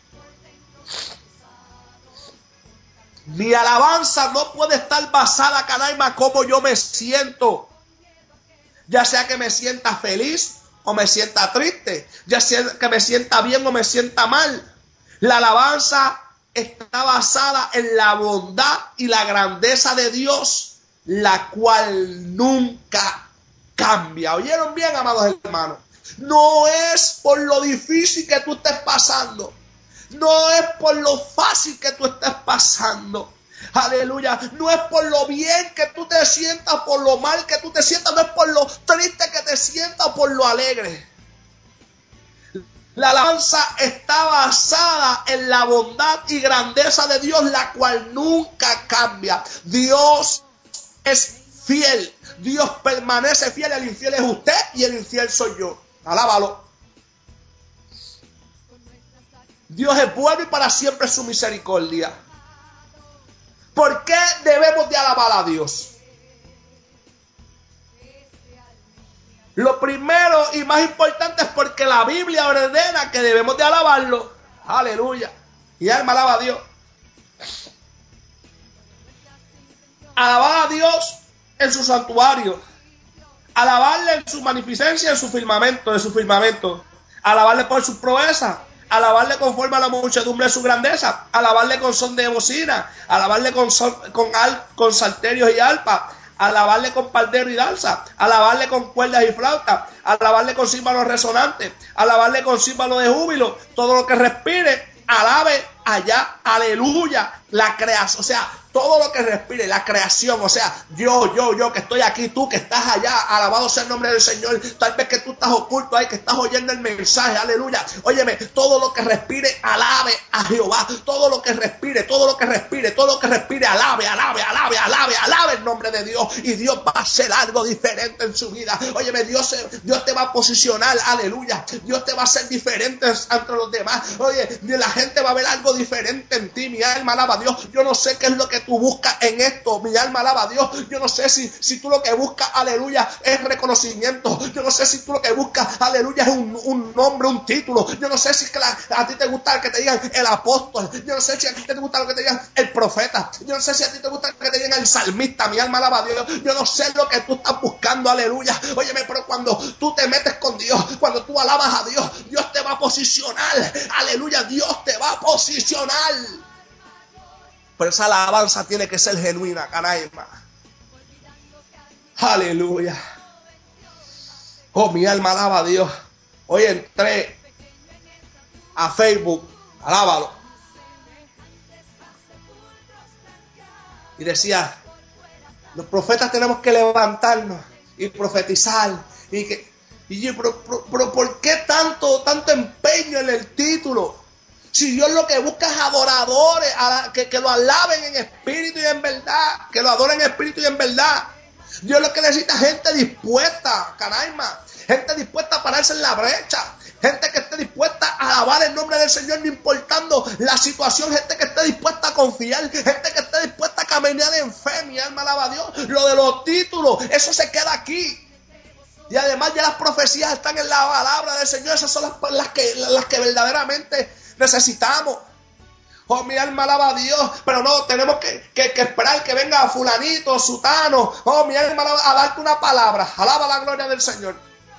Mi alabanza no puede estar basada, Canaima, como yo me siento. Ya sea que me sienta feliz o me sienta triste. Ya sea que me sienta bien o me sienta mal. La alabanza está basada en la bondad y la grandeza de Dios, la cual nunca cambia. ¿Oyeron bien, amados hermanos? No es por lo difícil que tú estés pasando. No es por lo fácil que tú estés pasando. Aleluya. No es por lo bien que tú te sientas, por lo mal que tú te sientas. No es por lo triste que te sientas o por lo alegre. La alabanza está basada en la bondad y grandeza de Dios, la cual nunca cambia. Dios es fiel. Dios permanece fiel. El infiel es usted y el infiel soy yo. Alábalo. Dios es bueno y para siempre su misericordia. ¿Por qué debemos de alabar a Dios? Lo primero y más importante es porque la Biblia ordena que debemos de alabarlo. Aleluya. Y alma alaba a Dios. Alabar a Dios en su santuario. Alabarle en su magnificencia, en su firmamento. Alabarle por sus proezas. Alabarle conforme a la muchedumbre de su grandeza, alabarle con son de bocina, alabarle con salterios y arpas, alabarle con pandero y danza, alabarle con cuerdas y flautas, alabarle con címbalos resonantes, alabarle con címbalos de júbilo, todo lo que respire, alabe allá, aleluya, la creación, o sea, todo lo que respire, la creación, o sea, yo que estoy aquí, tú que estás allá, alabado sea el nombre del Señor, tal vez que tú estás oculto ahí, que estás oyendo el mensaje, aleluya, óyeme, todo lo que respire, alabe a Jehová, todo lo que respire, alabe el nombre de Dios, y Dios va a hacer algo diferente en su vida, óyeme, Dios te va a posicionar, aleluya, Dios te va a hacer diferente entre los demás, oye, la gente va a ver algo diferente en ti, mi alma alaba a Dios, yo no sé qué es lo que tú buscas en esto, mi alma alaba a Dios, yo no sé si tú lo que buscas, aleluya, es reconocimiento, yo no sé si tú lo que buscas, aleluya, es un nombre, un título, yo no sé si es que a ti te gusta que te digan el apóstol, yo no sé si a ti te gusta lo que te digan el profeta, yo no sé si a ti te gusta que te digan el salmista, mi alma alaba a Dios, yo no sé lo que tú estás buscando, aleluya, óyeme, pero cuando tú te metes con Dios, cuando tú alabas a Dios, Dios te va a posicionar, aleluya, Dios te va a posicionar. Pero esa alabanza tiene que ser genuina, canaima. Aleluya. Oh, mi alma alaba a Dios. Hoy entré a Facebook, alábalo. Y decía, los profetas tenemos que levantarnos y profetizar. Y yo, pero ¿por qué tanto empeño en el título? Si Dios lo que busca es adoradores, que lo alaben en espíritu y en verdad, que lo adoren en espíritu y en verdad. Dios lo que necesita es gente dispuesta, canaima, gente dispuesta a pararse en la brecha, Gente que esté dispuesta a alabar el nombre del Señor, no importando la situación. Gente que esté dispuesta a confiar. Gente que esté dispuesta a caminar en fe. Mi alma alaba a Dios. Lo de los títulos, eso se queda aquí. Y además ya las profecías están en la palabra del Señor. Esas son las que verdaderamente necesitamos. Oh, mi alma alaba a Dios, pero no, tenemos que esperar que venga fulanito, sutano. Oh, mi alma alaba a darte una palabra. Alaba la gloria del Señor.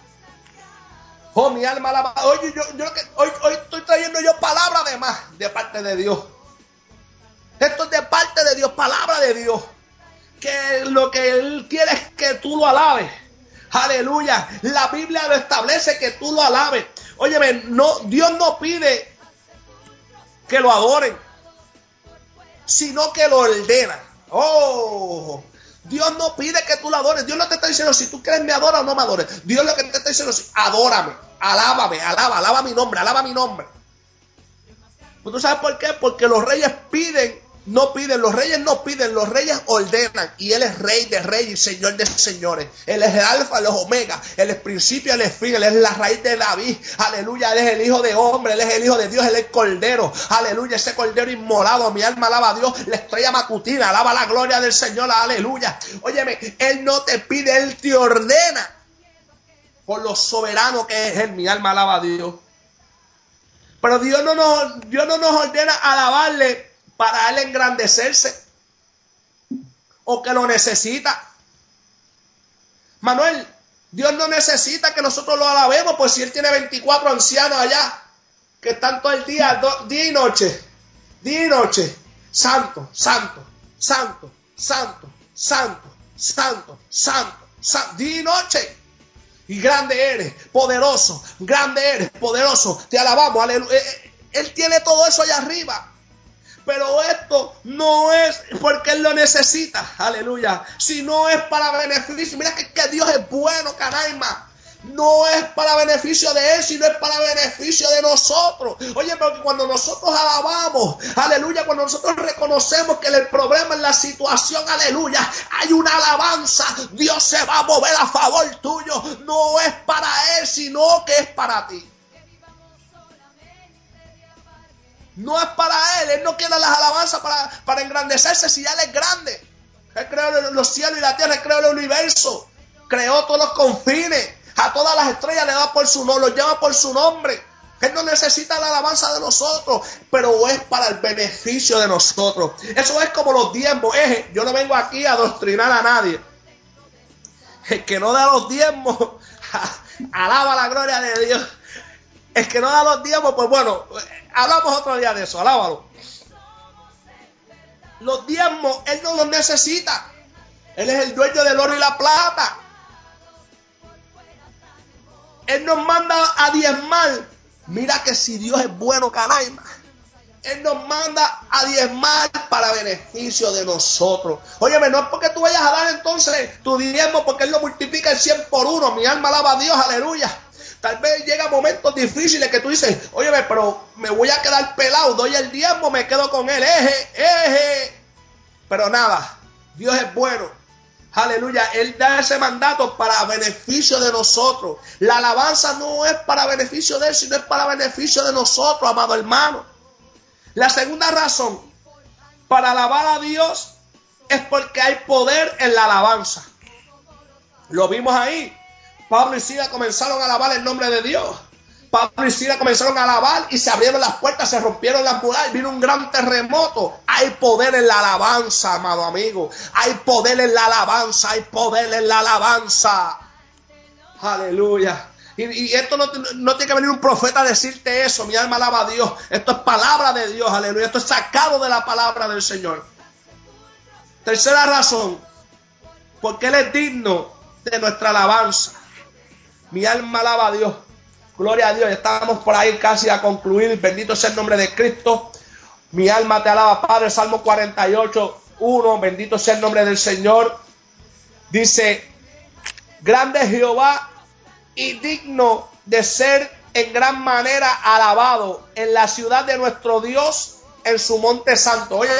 Oh, mi alma alaba. Oye, hoy estoy trayendo yo palabra de más de parte de Dios. Esto es de parte de Dios, palabra de Dios. Que lo que Él quiere es que tú lo alabes. Aleluya. La Biblia lo establece, que tú lo alabes. Óyeme, no, Dios no pide que lo adoren, sino que lo ordena. Oh, Dios no pide que tú lo adores. Dios no te está diciendo si tú quieres me adora o no me adores. Dios lo que te está diciendo es adórame, alábame, alaba mi nombre, alaba mi nombre. Pues ¿tú sabes por qué? Porque los reyes no piden, los reyes no piden, los reyes ordenan. Y Él es Rey de reyes y Señor de señores. Él es el alfa, Él es omega, Él es principio, Él es fin, Él es la raíz de David. Aleluya, Él es el hijo de hombre, Él es el hijo de Dios, Él es el cordero. Aleluya, ese cordero inmolado, mi alma alaba a Dios, la estrella matutina, alaba la gloria del Señor, aleluya. Óyeme, Él no te pide, Él te ordena. Por lo soberano que es Él, mi alma alaba a Dios. Pero Dios no nos ordena alabarle para Él engrandecerse o que lo necesita. Manuel, Dios no necesita que nosotros lo alabemos, pues si Él tiene 24 ancianos allá que están todo el día, día y noche, santo, santo, santo, santo, santo, santo, santo, santo, día y noche. Y grande eres, poderoso, te alabamos, aleluya. Él tiene todo eso allá arriba. Pero esto no es porque Él lo necesita, aleluya, sino es para beneficio. Mira que Dios es bueno, canaima. No es para beneficio de Él, sino es para beneficio de nosotros. Oye, porque cuando nosotros alabamos, aleluya, cuando nosotros reconocemos que el problema es la situación, aleluya, hay una alabanza, Dios se va a mover a favor tuyo. No es para Él, sino que es para ti. No es para Él no quiere las alabanzas para engrandecerse si ya Él es grande. Él creó los cielos y la tierra, Él creó el universo, creó todos los confines, a todas las estrellas le da por su nombre, los llama por su nombre. Él no necesita la alabanza de nosotros, pero es para el beneficio de nosotros. Eso es como los diezmos. Yo no vengo aquí a adoctrinar a nadie. El que no da los diezmos, alaba la gloria de Dios. El que no da los diezmos, pues bueno, hablamos otro día de eso, alábalo. Los diezmos, Él no los necesita. Él es el dueño del oro y la plata. Él nos manda a diezmar. Mira que si Dios es bueno, canaima. Él nos manda a diezmar para beneficio de nosotros. Óyeme, no es porque tú vayas a dar entonces tu diezmo, porque Él lo multiplica el 100 por 1. Mi alma alaba a Dios, aleluya. Tal vez llega momentos difíciles que tú dices, óyeme, pero me voy a quedar pelado, doy el diezmo, me quedo con Él, Pero nada, Dios es bueno. Aleluya, Él da ese mandato para beneficio de nosotros. La alabanza no es para beneficio de Él, sino es para beneficio de nosotros, amado hermano. La segunda razón para alabar a Dios es porque hay poder en la alabanza. Lo vimos ahí. Pablo y Silas comenzaron a alabar el nombre de Dios. Pablo y Silas comenzaron a alabar y se abrieron las puertas, se rompieron las murallas, vino un gran terremoto. Hay poder en la alabanza, amado amigo. Hay poder en la alabanza, hay poder en la alabanza. Aleluya. Y esto no tiene que venir un profeta a decirte eso. Mi alma alaba a Dios. Esto es palabra de Dios, aleluya. Esto es sacado de la palabra del Señor. Tercera razón, porque Él es digno de nuestra alabanza. Mi alma alaba a Dios. Gloria a Dios. Estamos por ahí casi a concluir. Bendito sea el nombre de Cristo. Mi alma te alaba, Padre. Salmo 48:1. Bendito sea el nombre del Señor. Dice: grande es Jehová y digno de ser en gran manera alabado en la ciudad de nuestro Dios, en su monte santo. Óyeme,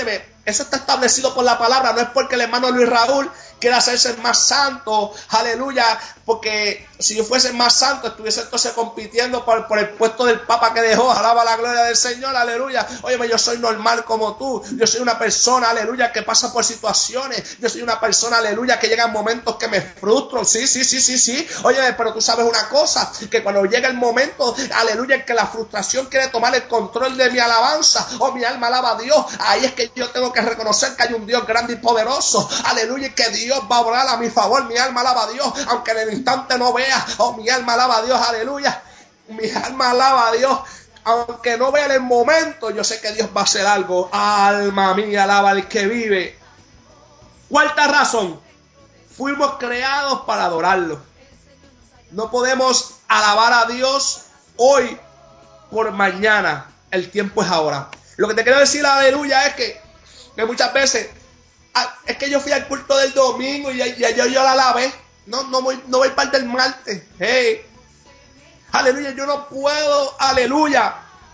Eso está establecido por la palabra. No es porque el hermano Luis Raúl quiera hacerse más santo, aleluya, porque si yo fuese más santo estuviese entonces compitiendo por el puesto del papa que dejó. Alaba la gloria del Señor, aleluya. Óyeme, yo soy normal como tú. Yo soy una persona, aleluya, que pasa por situaciones. Yo soy una persona, aleluya, que llegan momentos que me frustro. Sí. Oye, pero tú sabes una cosa, que cuando llega el momento, aleluya, en que la frustración quiere tomar el control de mi alabanza, mi alma alaba a Dios, ahí es que yo tengo que reconocer que hay un Dios grande y poderoso, aleluya, y que Dios va a obrar a mi favor. Mi alma alaba a Dios, aunque en el instante no vea. Mi alma alaba a Dios, aleluya. Mi alma alaba a Dios, aunque no vea en el momento. Yo sé que Dios va a hacer algo. Alma mía, alaba al que vive. Cuarta razón: fuimos creados para adorarlo. No podemos alabar a Dios hoy por mañana. El tiempo es ahora. Lo que te quiero decir, aleluya, es que muchas veces es que yo fui al culto del domingo y yo la alabé. No voy parte del martes. Hey, aleluya, yo no puedo, aleluya,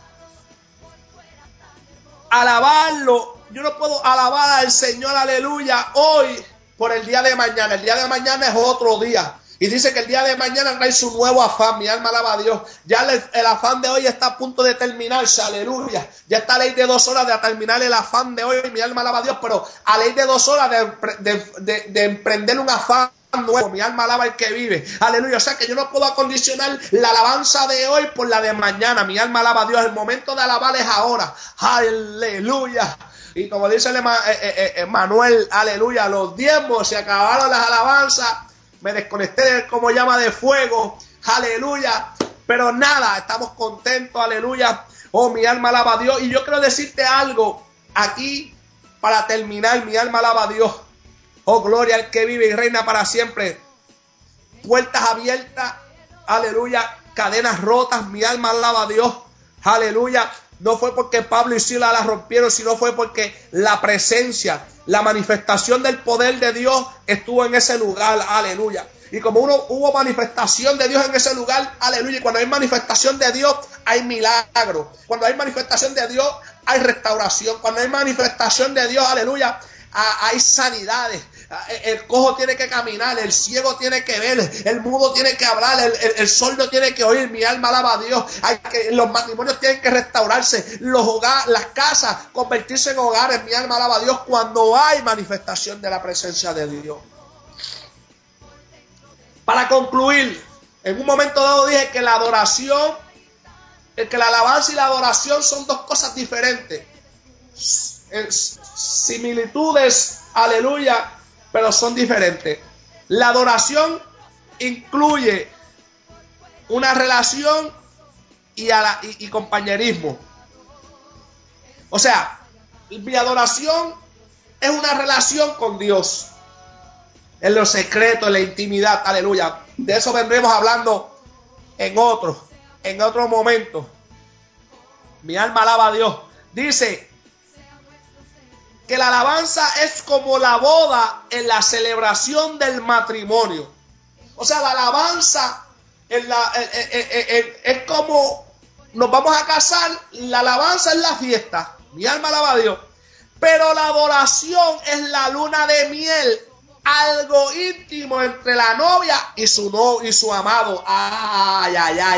alabarlo. Yo no puedo alabar al Señor, aleluya, hoy por el día de mañana. El día de mañana es otro día. Y dice que el día de mañana trae su nuevo afán. Mi alma alaba a Dios. Ya el afán de hoy está a punto de terminarse. Aleluya. Ya está a ley de 2 horas de terminar el afán de hoy. Mi alma alaba a Dios. Pero a ley de 2 horas de emprender un afán nuevo. Mi alma alaba al que vive. Aleluya. O sea que yo no puedo acondicionar la alabanza de hoy por la de mañana. Mi alma alaba a Dios. El momento de alabar es ahora. Aleluya. Y como dice Manuel, aleluya, los diezmos, se acabaron las alabanzas. Me desconecté como llama de fuego, aleluya, pero nada, estamos contentos, aleluya. Mi alma alaba a Dios. Y yo quiero decirte algo aquí para terminar. Mi alma alaba a Dios. Gloria al que vive y reina para siempre. Puertas abiertas, aleluya, cadenas rotas. Mi alma alaba a Dios, aleluya. No fue porque Pablo y Silas la rompieron, sino fue porque la presencia, la manifestación del poder de Dios estuvo en ese lugar, aleluya. Y como hubo manifestación de Dios en ese lugar, aleluya. Y cuando hay manifestación de Dios, hay milagro. Cuando hay manifestación de Dios, hay restauración. Cuando hay manifestación de Dios, aleluya, hay sanidades. El cojo tiene que caminar, el ciego tiene que ver, el mudo tiene que hablar, el sordo tiene que oír. Mi alma alaba a Dios. Los matrimonios tienen que restaurarse, las casas convertirse en hogares. Mi alma alaba a Dios cuando hay manifestación de la presencia de Dios. Para concluir, en un momento dado dije que la adoración, que la alabanza y la adoración son dos cosas diferentes. Similitudes, aleluya, pero son diferentes. La adoración incluye una relación y compañerismo. O sea, mi adoración es una relación con Dios. En lo secreto, en la intimidad, aleluya. De eso vendremos hablando en otro momento. Mi alma alaba a Dios. Dice que la alabanza es como la boda en la celebración del matrimonio. O sea, la alabanza es como nos vamos a casar. La alabanza es la fiesta. Mi alma alaba a Dios. Pero la adoración es la luna de miel, algo íntimo entre la novia y su amado. Ay.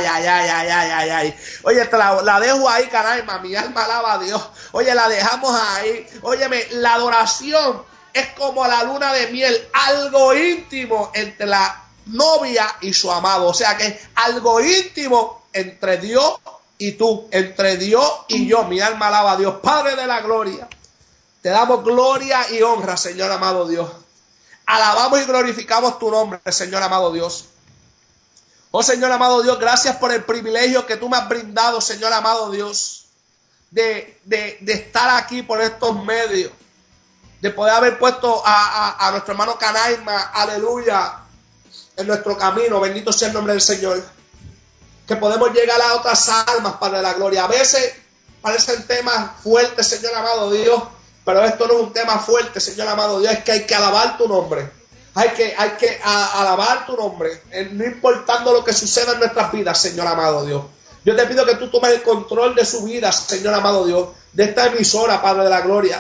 Oye, la dejo ahí, canaima. Mi alma alaba a Dios. Oye, la dejamos ahí. Óyeme, la adoración es como la luna de miel, algo íntimo entre la novia y su amado. O sea que es algo íntimo entre Dios y tú, entre Dios y yo. Mi alma alaba a Dios. Padre de la gloria, te damos gloria y honra, Señor amado Dios. Alabamos y glorificamos tu nombre, Señor amado Dios. Oh Señor amado Dios, gracias por el privilegio que tú me has brindado, Señor amado Dios, de estar aquí por estos medios, de poder haber puesto a nuestro hermano Canaima, aleluya, en nuestro camino. Bendito sea el nombre del Señor. Que podemos llegar a otras almas, Padre de la gloria. A veces parecen temas fuertes, Señor amado Dios, pero esto no es un tema fuerte, Señor amado Dios. Es que hay que alabar tu nombre. Hay que alabar tu nombre, no importando lo que suceda en nuestras vidas, Señor amado Dios. Yo te pido que tú tomes el control de su vida, Señor amado Dios, de esta emisora, Padre de la gloria.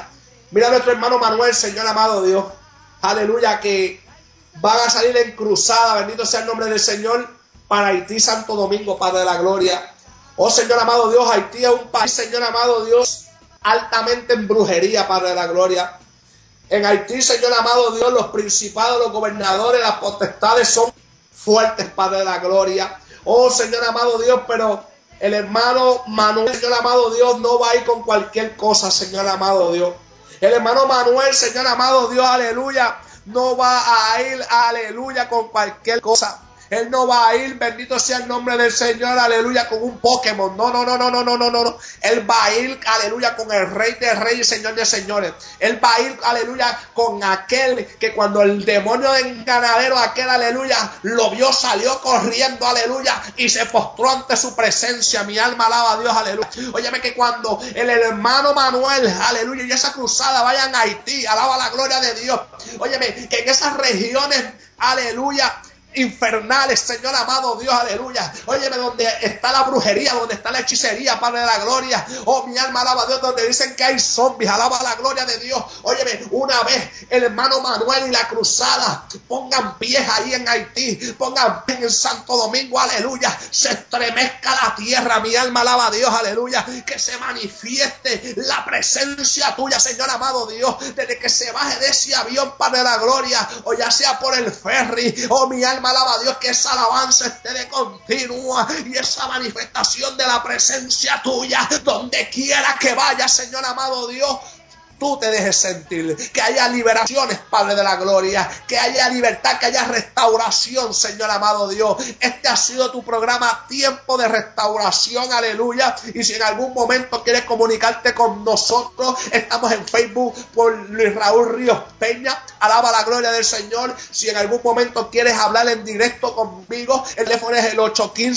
Mira a nuestro hermano Manuel, Señor amado Dios. Aleluya, que van a salir en cruzada, bendito sea el nombre del Señor, para Haití, Santo Domingo, Padre de la Gloria. Oh Señor amado Dios, Haití es un país, Señor amado Dios, altamente en brujería, Padre de la Gloria. En Haití, Señor amado Dios, los principados, los gobernadores, las potestades son fuertes, Padre de la Gloria. Oh Señor amado Dios, pero el hermano Manuel, Señor amado Dios, no va a ir con cualquier cosa, Señor amado Dios. El hermano Manuel, Señor amado Dios, aleluya, no va a ir, aleluya, con cualquier cosa. Él no va a ir, bendito sea el nombre del Señor, aleluya, con un Pokémon. No, no, no, no, no, no, no, no. Él va a ir, aleluya, con el Rey de Reyes y Señor de Señores. Él va a ir, aleluya, con aquel que cuando el demonio del ganadero, aquel, aleluya, lo vio, salió corriendo, aleluya, y se postró ante su presencia. Mi alma alaba a Dios, aleluya. Óyeme que cuando el hermano Manuel, aleluya, y esa cruzada vayan a Haití, alaba la gloria de Dios. Óyeme, que en esas regiones, aleluya, infernales, Señor amado Dios, aleluya. Óyeme, donde está la brujería, donde está la hechicería, Padre de la Gloria. Oh, mi alma alaba a Dios, donde dicen que hay zombies, alaba la gloria de Dios. Óyeme, una vez el hermano Manuel y la cruzada pongan pies ahí en Haití, pongan pies en Santo Domingo, aleluya. Se estremezca la tierra, mi alma alaba a Dios, aleluya. Que se manifieste la presencia tuya, Señor amado Dios, desde que se baje de ese avión, Padre de la Gloria, o ya sea por el ferry. Oh, mi alma alaba a Dios, que esa alabanza esté de continua y esa manifestación de la presencia tuya donde quiera que vaya, Señor amado Dios, tú te dejes sentir, que haya liberaciones, Padre de la Gloria, que haya libertad, que haya restauración, Señor amado Dios. Este ha sido tu programa Tiempo de Restauración, aleluya. Y si en algún momento quieres comunicarte con nosotros, estamos en Facebook por Luis Raúl Ríos Peña, alaba la gloria del Señor. Si en algún momento quieres hablar en directo conmigo, el teléfono es el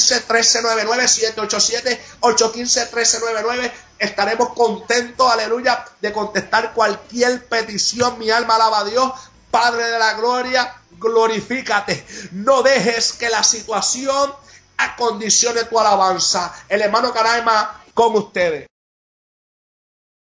815-1399, 787-815-1399. Estaremos contentos, aleluya, de contestar cualquier petición. Mi alma alaba a Dios. Padre de la Gloria, glorifícate. No dejes que la situación acondicione tu alabanza. El hermano Canaima con ustedes.